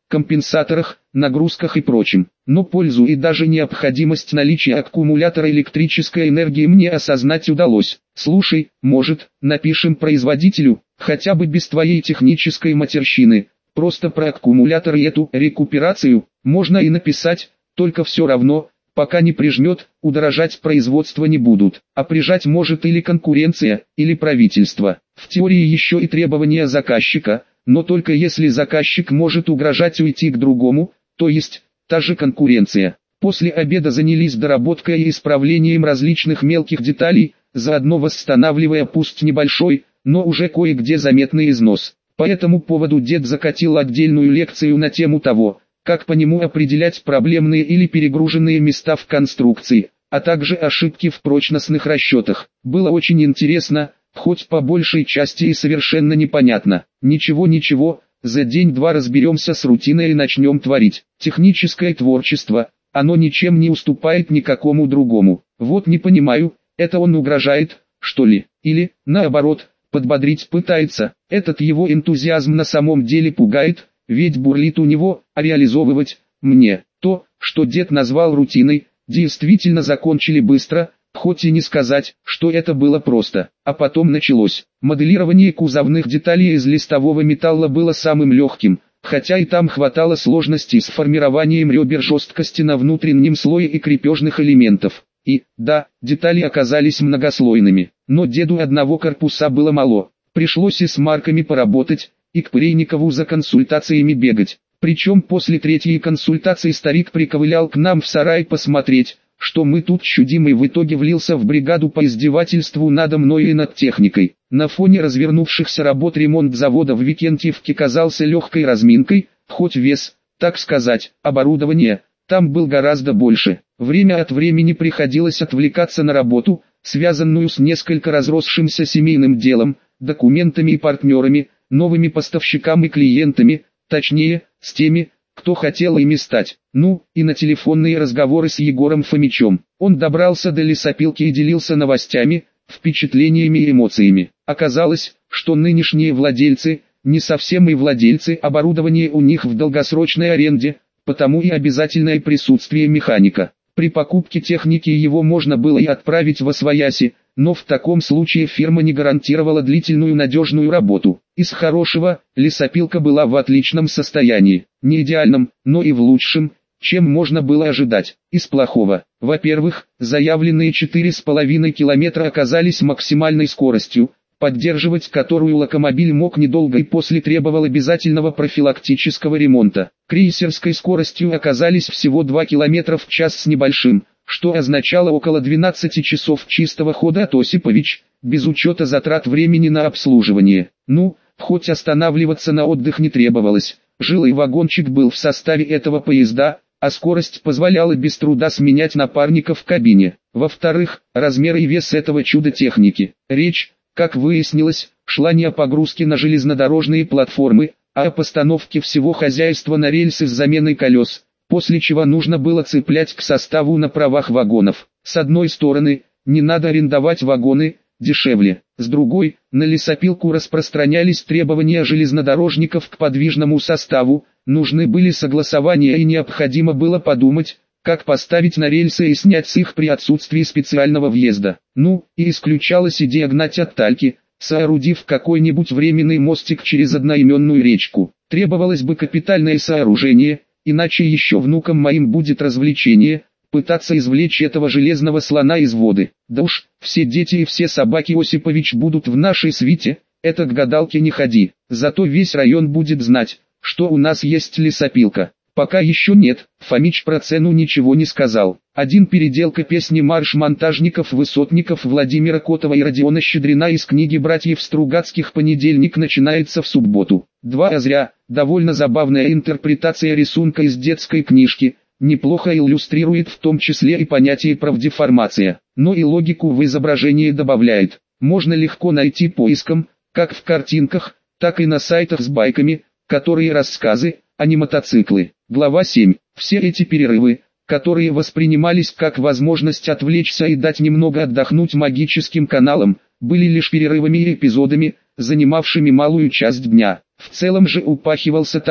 компенсаторах, нагрузках и прочем. Но пользу и даже необходимость наличия аккумулятора электрической энергии мне осознать удалось. Слушай, может, напишем производителю, хотя бы без твоей технической матерщины, просто про аккумулятор и эту рекуперацию, можно и написать, только все равно, пока не прижмет, удорожать производство не будут, а прижать может или конкуренция, или правительство. В теории еще и требования заказчика, но только если заказчик может угрожать уйти к другому, то есть, та же конкуренция. После обеда занялись доработкой и исправлением различных мелких деталей, заодно восстанавливая пусть небольшой, но уже кое-где заметный износ. По этому поводу дед закатил отдельную лекцию на тему того, как по нему определять проблемные или перегруженные места в конструкции, а также ошибки в прочностных расчетах. Было очень интересно, хоть по большей части и совершенно непонятно. Ничего-ничего, за день-два разберемся с рутиной и начнем творить. Техническое творчество, оно ничем не уступает никакому другому. Вот не понимаю, это он угрожает, что ли, или, наоборот, подбодрить пытается. Этот его энтузиазм на самом деле пугает, ведь бурлит у него, а реализовывать, мне, то, что дед назвал рутиной, действительно закончили быстро, хоть и не сказать, что это было просто. А потом началось. Моделирование кузовных деталей из листового металла было самым легким, хотя и там хватало сложностей с формированием ребер жесткости на внутреннем слое и крепежных элементов. И, да, детали оказались многослойными, но деду одного корпуса было мало. Пришлось и с марками поработать, и к Пырейникову за консультациями бегать. Причем после третьей консультации старик приковылял к нам в сарай посмотреть, что мы тут чудим, и в итоге влился в бригаду по издевательству надо мной и над техникой. На фоне развернувшихся работ ремонт завода в Викентьевке казался легкой разминкой, хоть вес, так сказать, оборудования там был гораздо больше. Время от времени приходилось отвлекаться на работу, связанную с несколько разросшимся семейным делом, документами и партнерами, новыми поставщиками и клиентами, точнее, с теми, кто хотел ими стать. Ну, и на телефонные разговоры с Егором Фомичем. Он добрался до лесопилки и делился новостями, впечатлениями и эмоциями. Оказалось, что нынешние владельцы, не совсем и владельцы, оборудование у них в долгосрочной аренде, потому и обязательное присутствие механика. При покупке техники его можно было и отправить восвояси, но в таком случае фирма не гарантировала длительную надежную работу. Из хорошего, лесопилка была в отличном состоянии, не идеальном, но и в лучшем, чем можно было ожидать. Из плохого, во-первых, заявленные четыре с половиной километра оказались максимальной скоростью, поддерживать которую локомобиль мог недолго и после требовал обязательного профилактического ремонта. Крейсерской скоростью оказались всего два километра в час с небольшим, что означало около двенадцати часов чистого хода от Осипович, без учета затрат времени на обслуживание. Ну, хоть останавливаться на отдых не требовалось, жилой вагончик был в составе этого поезда, а скорость позволяла без труда сменять напарника в кабине. Во-вторых, размер и вес этого чуда техники. Речь, как выяснилось, шла не о погрузке на железнодорожные платформы, а о постановке всего хозяйства на рельсы с заменой колес, после чего нужно было цеплять к составу на правах вагонов. С одной стороны, не надо арендовать вагоны, дешевле. С другой, на лесопилку распространялись требования железнодорожников к подвижному составу, нужны были согласования и необходимо было подумать, как поставить на рельсы и снять с их при отсутствии специального въезда. Ну, и исключалась идея гнать от Тальки, соорудив какой-нибудь временный мостик через одноименную речку. Требовалось бы капитальное сооружение, иначе еще внукам моим будет развлечение, пытаться извлечь этого железного слона из воды. Да уж, все дети и все собаки Осипович будут в нашей свите, это к гадалке не ходи. Зато весь район будет знать, что у нас есть лесопилка. Пока еще нет, Фомич про цену ничего не сказал. Один переделка песни «Марш монтажников-высотников» Владимира Котова и Родиона Щедрина из книги братьев Стругацких «Понедельник» начинается в субботу. Два а зря, довольно забавная интерпретация рисунка из детской книжки, неплохо иллюстрирует в том числе и понятие правдеформация, но и логику в изображении добавляет. Можно легко найти поиском, как в картинках, так и на сайтах с байками, которые рассказы, а не мотоциклы. Глава семь. Все эти перерывы, которые воспринимались как возможность отвлечься и дать немного отдохнуть магическим каналам, были лишь перерывами и эпизодами, занимавшими малую часть дня. В целом же упахивался так,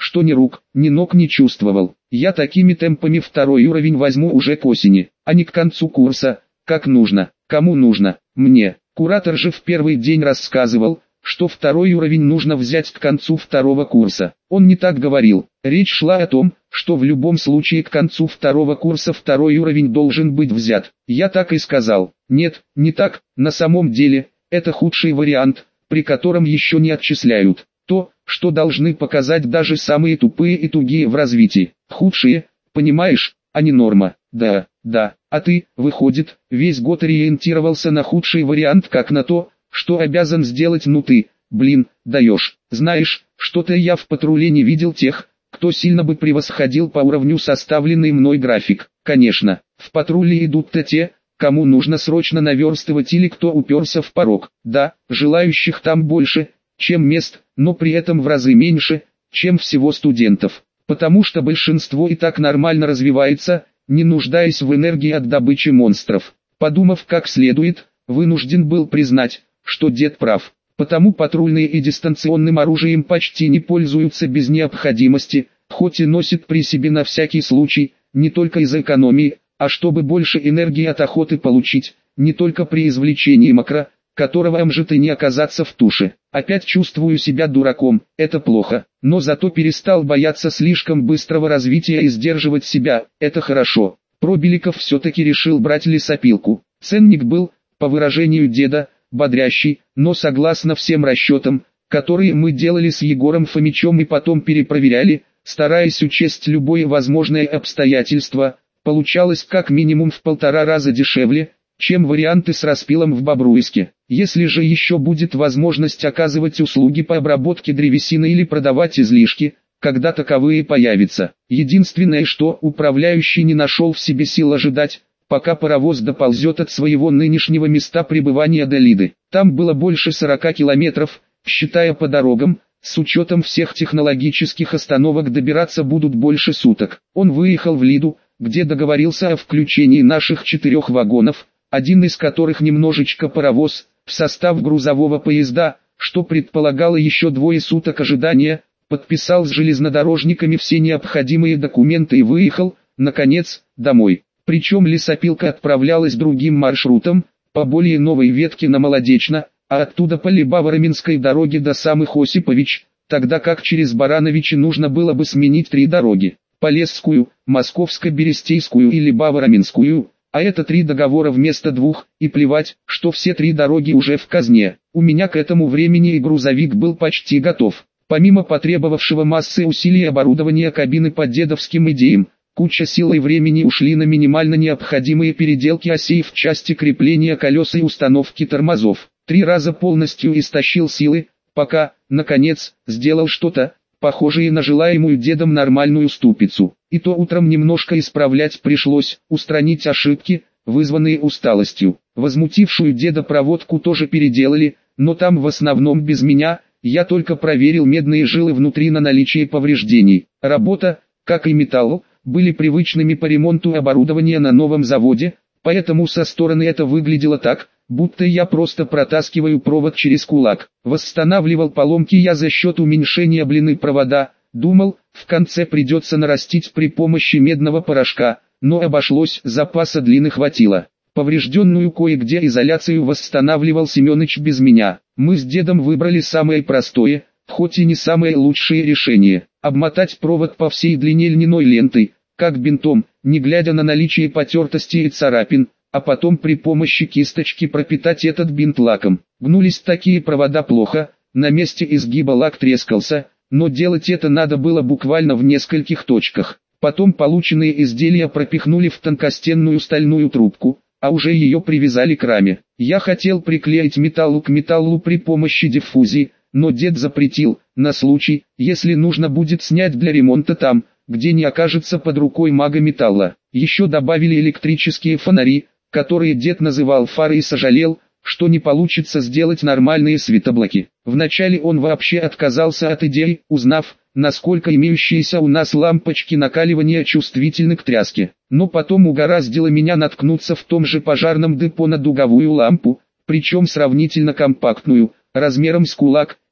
что ни рук, ни ног не чувствовал. Я такими темпами второй уровень возьму уже к осени, а не к концу курса, как нужно. Кому нужно? Мне. Куратор же в первый день рассказывал, что второй уровень нужно взять к концу второго курса. Он не так говорил. Речь шла о том, что в любом случае к концу второго курса второй уровень должен быть взят. Я так и сказал. Нет, не так, на самом деле, это худший вариант, при котором еще не отчисляют. То, что должны показать даже самые тупые и тугие в развитии. Худшие, понимаешь, а не норма. Да, да, а ты, выходит, весь год ориентировался на худший вариант как на то, что обязан сделать, ну ты, блин, даешь. Знаешь, что-то я в патруле не видел тех, кто сильно бы превосходил по уровню составленный мной график. Конечно, в патруле идут-то те, кому нужно срочно наверстывать или кто уперся в порог. Да, желающих там больше, чем мест, но при этом в разы меньше, чем всего студентов. Потому что большинство и так нормально развивается, не нуждаясь в энергии от добычи монстров. Подумав как следует, вынужден был признать, что дед прав. Потому патрульные и дистанционным оружием почти не пользуются без необходимости, хоть и носят при себе на всякий случай, не только из экономии, а чтобы больше энергии от охоты получить, не только при извлечении макро, которого может и не оказаться в туше. Опять чувствую себя дураком, это плохо, но зато перестал бояться слишком быстрого развития и сдерживать себя, это хорошо. Пробеликов все-таки решил брать лесопилку. Ценник был, по выражению деда, бодрящий, но согласно всем расчетам, которые мы делали с Егором Фомичем и потом перепроверяли, стараясь учесть любое возможное обстоятельство, получалось как минимум в полтора раза дешевле, чем варианты с распилом в Бобруйске. Если же еще будет возможность оказывать услуги по обработке древесины или продавать излишки, когда таковые появятся. Единственное, что управляющий не нашел в себе сил ожидать, пока паровоз доползет от своего нынешнего места пребывания до Лиды. Там было больше сорока километров, считая по дорогам, с учетом всех технологических остановок добираться будут больше суток. Он выехал в Лиду, где договорился о включении наших четырех вагонов, один из которых немножечко паровоз, в состав грузового поезда, что предполагало еще двое суток ожидания, подписал с железнодорожниками все необходимые документы и выехал, наконец, домой. Причем лесопилка отправлялась другим маршрутом, по более новой ветке на Молодечно, а оттуда по Либаво-Раменской дороге до самых Осипович, тогда как через Барановичи нужно было бы сменить три дороги: Полесскую, Московско-Берестейскую и Либаво-Раменскую, а это три договора вместо двух, и плевать, что все три дороги уже в казне. У меня к этому времени и грузовик был почти готов. Помимо потребовавшего массы усилий оборудования кабины по дедовским идеям, куча сил и времени ушли на минимально необходимые переделки осей в части крепления колес и установки тормозов. Три раза полностью истощил силы, пока, наконец, сделал что-то, похожее на желаемую дедом нормальную ступицу. И то утром немножко исправлять пришлось, устранить ошибки, вызванные усталостью. Возмутившую деда проводку тоже переделали, но там в основном без меня, я только проверил медные жилы внутри на наличие повреждений. Работа, как и металл, были привычными по ремонту оборудования на новом заводе, поэтому со стороны это выглядело так, будто я просто протаскиваю провод через кулак. Восстанавливал поломки я за счет уменьшения длины провода, думал, в конце придется нарастить при помощи медного порошка, но обошлось, запаса длины хватило. Поврежденную кое-где изоляцию восстанавливал Семёныч без меня. Мы с дедом выбрали самое простое, хоть и не самое лучшее решение: обмотать провод по всей длине льняной лентой, как бинтом, не глядя на наличие потертостей и царапин, а потом при помощи кисточки пропитать этот бинт лаком. Гнулись такие провода плохо, на месте изгиба лак трескался, но делать это надо было буквально в нескольких точках. Потом полученные изделия пропихнули в тонкостенную стальную трубку, а уже ее привязали к раме. Я хотел приклеить металлу к металлу при помощи диффузии, но дед запретил, на случай, если нужно будет снять для ремонта там, где не окажется под рукой мага металла. Еще добавили электрические фонари, которые дед называл фары, и сожалел, что не получится сделать нормальные светоблоки. Вначале он вообще отказался от идеи, узнав, насколько имеющиеся у нас лампочки накаливания чувствительны к тряске. Но потом угораздило меня наткнуться в том же пожарном депо на дуговую лампу, причем сравнительно компактную, размером с кулак,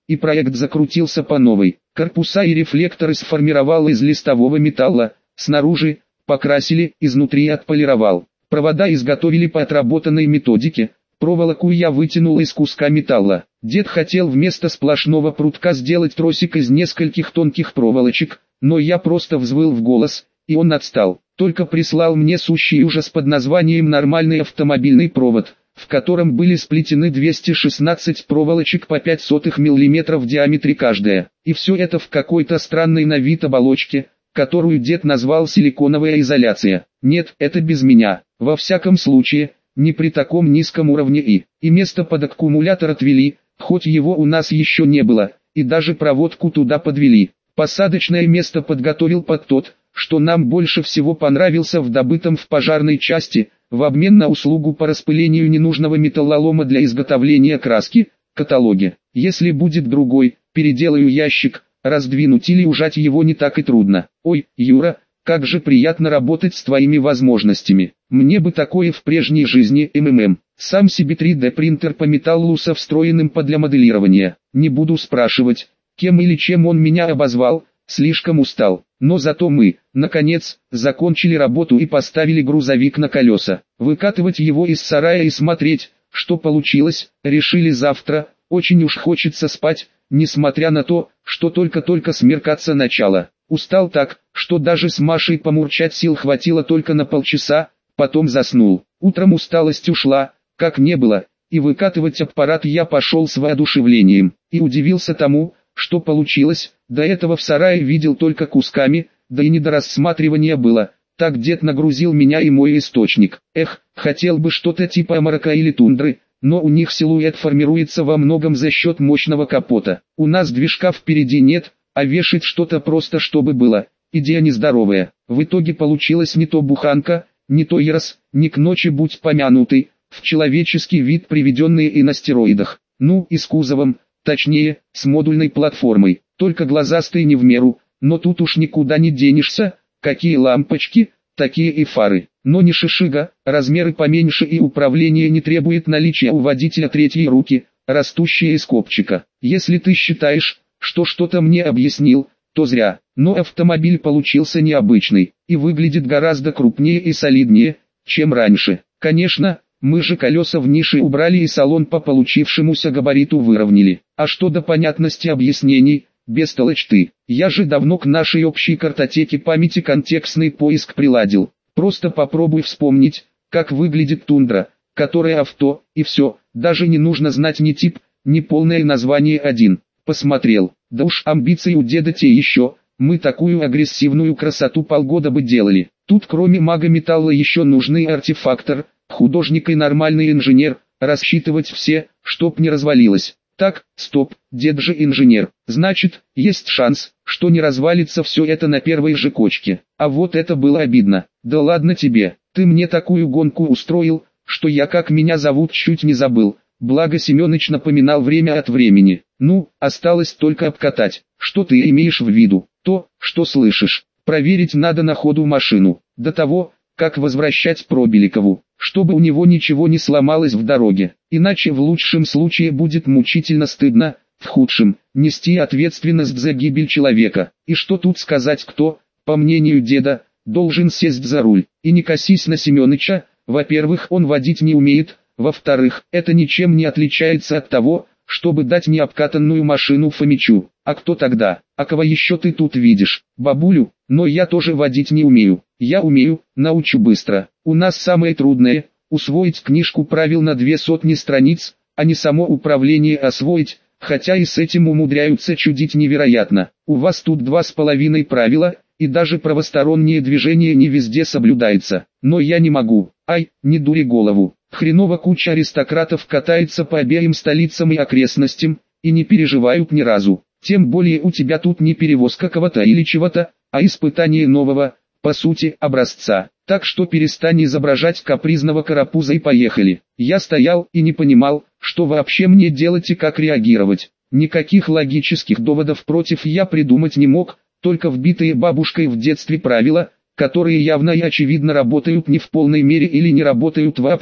и проект закрутился по новой. Корпуса и рефлекторы сформировал из листового металла, снаружи покрасили, изнутри отполировал. Провода изготовили по отработанной методике, проволоку я вытянул из куска металла. Дед хотел вместо сплошного прутка сделать тросик из нескольких тонких проволочек, но я просто взвыл в голос, и он отстал. Только прислал мне сущий ужас под названием «нормальный автомобильный провод», в котором были сплетены двести шестнадцать проволочек по пять сотых миллиметра в диаметре каждая. И все это в какой-то странной на вид оболочке, которую дед назвал силиконовая изоляция. Нет, это без меня. Во всяком случае, не при таком низком уровне и, и место под аккумулятор отвели, хоть его у нас еще не было, и даже проводку туда подвели. Посадочное место подготовил под тот, что нам больше всего понравился в добытом в пожарной части, в обмен на услугу по распылению ненужного металлолома для изготовления краски, каталоге. Если будет другой, переделаю ящик, раздвинуть или ужать его не так и трудно. Ой, Юра, как же приятно работать с твоими возможностями. Мне бы такое в прежней жизни. МММ. Сам себе три дэ принтер по металлу со встроенным под для моделирования. Не буду спрашивать, кем или чем он меня обозвал, слишком устал. Но зато мы, наконец, закончили работу и поставили грузовик на колеса. Выкатывать его из сарая и смотреть, что получилось, решили завтра. Очень уж хочется спать, несмотря на то, что только-только смеркаться начало. Устал так, что даже с Машей помурчать сил хватило только на полчаса, потом заснул. Утром усталость ушла, как не было, и выкатывать аппарат я пошел с воодушевлением, и удивился тому, что получилось. До этого в сарае видел только кусками, да и не до рассматривания было. Так дед нагрузил меня и мой источник. Эх, хотел бы что-то типа Амарока или Тундры, но у них силуэт формируется во многом за счет мощного капота. У нас движка впереди нет, а вешать что-то просто чтобы было. Идея нездоровая. В итоге получилось не то буханка, не то Ярос, не к ночи будь помянутый, в человеческий вид приведенные и на стероидах. Ну и с кузовом, точнее, с модульной платформой. Только глазастый не в меру, но тут уж никуда не денешься. Какие лампочки, такие и фары. Но не шишига, размеры поменьше и управление не требует наличия у водителя третьей руки, растущей из копчика. Если ты считаешь, что что-то мне объяснил, то зря. Но автомобиль получился необычный, и выглядит гораздо крупнее и солиднее, чем раньше. Конечно, мы же колеса в нише убрали и салон по получившемуся габариту выровняли. А что до понятности объяснений, бестолочь ты. Я же давно к нашей общей картотеке памяти контекстный поиск приладил. Просто попробуй вспомнить, как выглядит тундра, которая авто, и все, даже не нужно знать ни тип, ни полное название один. Посмотрел, да уж амбиции у деда те еще, мы такую агрессивную красоту полгода бы делали. Тут кроме мага металла еще нужны артефактор, художник и нормальный инженер, рассчитывать все, чтоб не развалилось. Так, стоп, дед же инженер, значит, есть шанс, что не развалится все это на первой же кочке. А вот это было обидно. Да ладно тебе, ты мне такую гонку устроил, что я как меня зовут чуть не забыл. Благо Семёныч напоминал время от времени. Ну, осталось только обкатать. Что ты имеешь в виду? То, что слышишь. Проверить надо на ходу машину. До того, как возвращать Пробеликову, чтобы у него ничего не сломалось в дороге. Иначе в лучшем случае будет мучительно стыдно, в худшем – нести ответственность за гибель человека. И что тут сказать, кто, по мнению деда, должен сесть за руль. И не косись на Семёныча, во-первых, он водить не умеет, во-вторых, это ничем не отличается от того, чтобы дать необкатанную машину Фомичу. А кто тогда? А кого еще ты тут видишь? Бабулю? Но я тоже водить не умею. Я умею, научу быстро. У нас самое трудное – усвоить книжку правил на две сотни страниц, а не само управление освоить, хотя и с этим умудряются чудить невероятно. У вас тут два с половиной правила, и даже правостороннее движение не везде соблюдается. Но я не могу. Ай, не дури голову. Хреново куча аристократов катается по обеим столицам и окрестностям, и не переживают ни разу. Тем более у тебя тут не перевозка кого-то или чего-то, а испытание нового, по сути, образца. Так что перестань изображать капризного карапуза и поехали. Я стоял и не понимал, что вообще мне делать и как реагировать. Никаких логических доводов против я придумать не мог, только вбитые бабушкой в детстве правила, которые явно и очевидно работают не в полной мере или не работают вообще.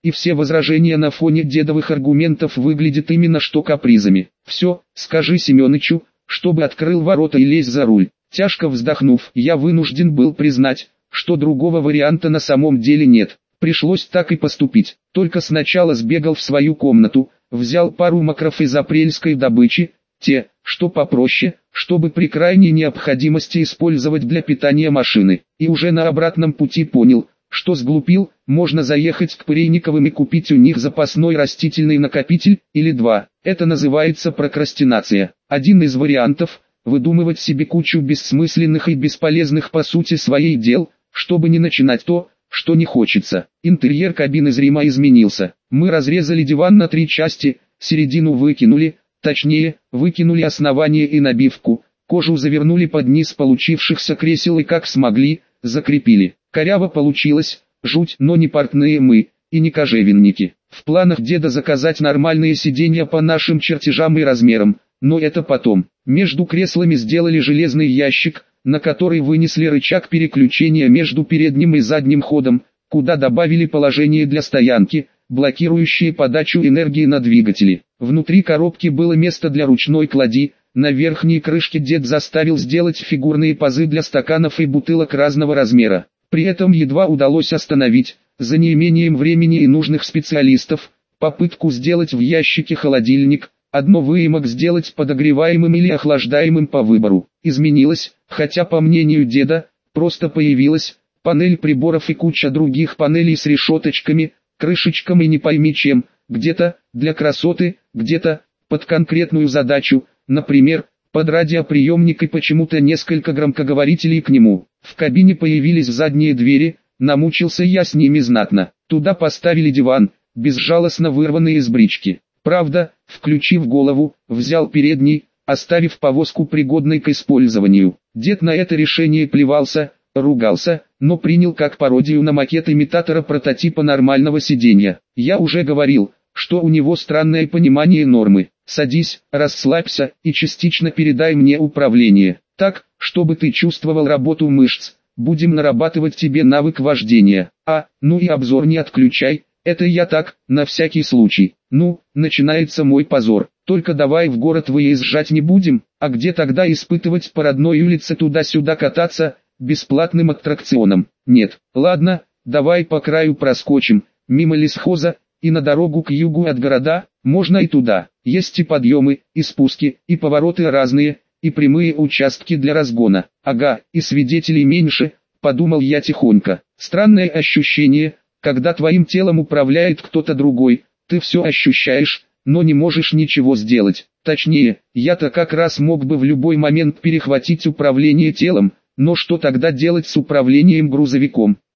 и все возражения на фоне дедовых аргументов выглядят именно что капризами. Все, скажи Семёнычу, чтобы открыл ворота и лезь за руль. Тяжко вздохнув, я вынужден был признать, что другого варианта на самом деле нет. Пришлось так и поступить. Только сначала сбегал в свою комнату, взял пару макров из апрельской добычи, те, что попроще, чтобы при крайней необходимости использовать для питания машины. И уже на обратном пути понял, что сглупил, можно заехать к Пырейниковым и купить у них запасной растительный накопитель, или два. Это называется прокрастинация. Один из вариантов – выдумывать себе кучу бессмысленных и бесполезных по сути своей дел, чтобы не начинать то, что не хочется. Интерьер кабины зримо изменился. Мы разрезали диван на три части, середину выкинули, точнее, выкинули основание и набивку, кожу завернули под низ получившихся кресел и как смогли, закрепили. Коряво получилось, жуть, но не портные мы, и не кожевенники. В планах деда заказать нормальные сиденья по нашим чертежам и размерам, но это потом. Между креслами сделали железный ящик, на который вынесли рычаг переключения между передним и задним ходом, куда добавили положение для стоянки, блокирующие подачу энергии на двигатели. Внутри коробки было место для ручной клади, на верхней крышке дед заставил сделать фигурные пазы для стаканов и бутылок разного размера. При этом едва удалось остановить, за неимением времени и нужных специалистов, попытку сделать в ящике холодильник, одно выемок сделать подогреваемым или охлаждаемым по выбору. Изменилось, хотя по мнению деда, просто появилась панель приборов и куча других панелей с решеточками, крышечками и не пойми чем, где-то для красоты, где-то под конкретную задачу, например, под радиоприемник и почему-то несколько громкоговорителей к нему. В кабине появились задние двери, намучился я с ними знатно. Туда поставили диван, безжалостно вырванный из брички. Правда, включив голову, взял передний, оставив повозку пригодной к использованию. Дед на это решение плевался, ругался, но принял как пародию на макет имитатора прототипа нормального сиденья. Я уже говорил, что у него странное понимание нормы. Садись, расслабься и частично передай мне управление. Так, чтобы ты чувствовал работу мышц. Будем нарабатывать тебе навык вождения. А, ну и обзор не отключай. Это я так, на всякий случай. Ну, начинается мой позор. Только давай в город выезжать не будем, а где тогда испытывать по родной улице туда-сюда кататься, бесплатным аттракционом? Нет. Ладно, давай по краю проскочим, мимо лесхоза, и на дорогу к югу от города, можно и туда. Есть и подъемы, и спуски, и повороты разные, и прямые участки для разгона. Ага, и свидетелей меньше, подумал я тихонько. Странное ощущение, когда твоим телом управляет кто-то другой, ты все ощущаешь, но не можешь ничего сделать. Точнее, я-то как раз мог бы в любой момент перехватить управление телом, но что тогда делать с управлением грузовиком?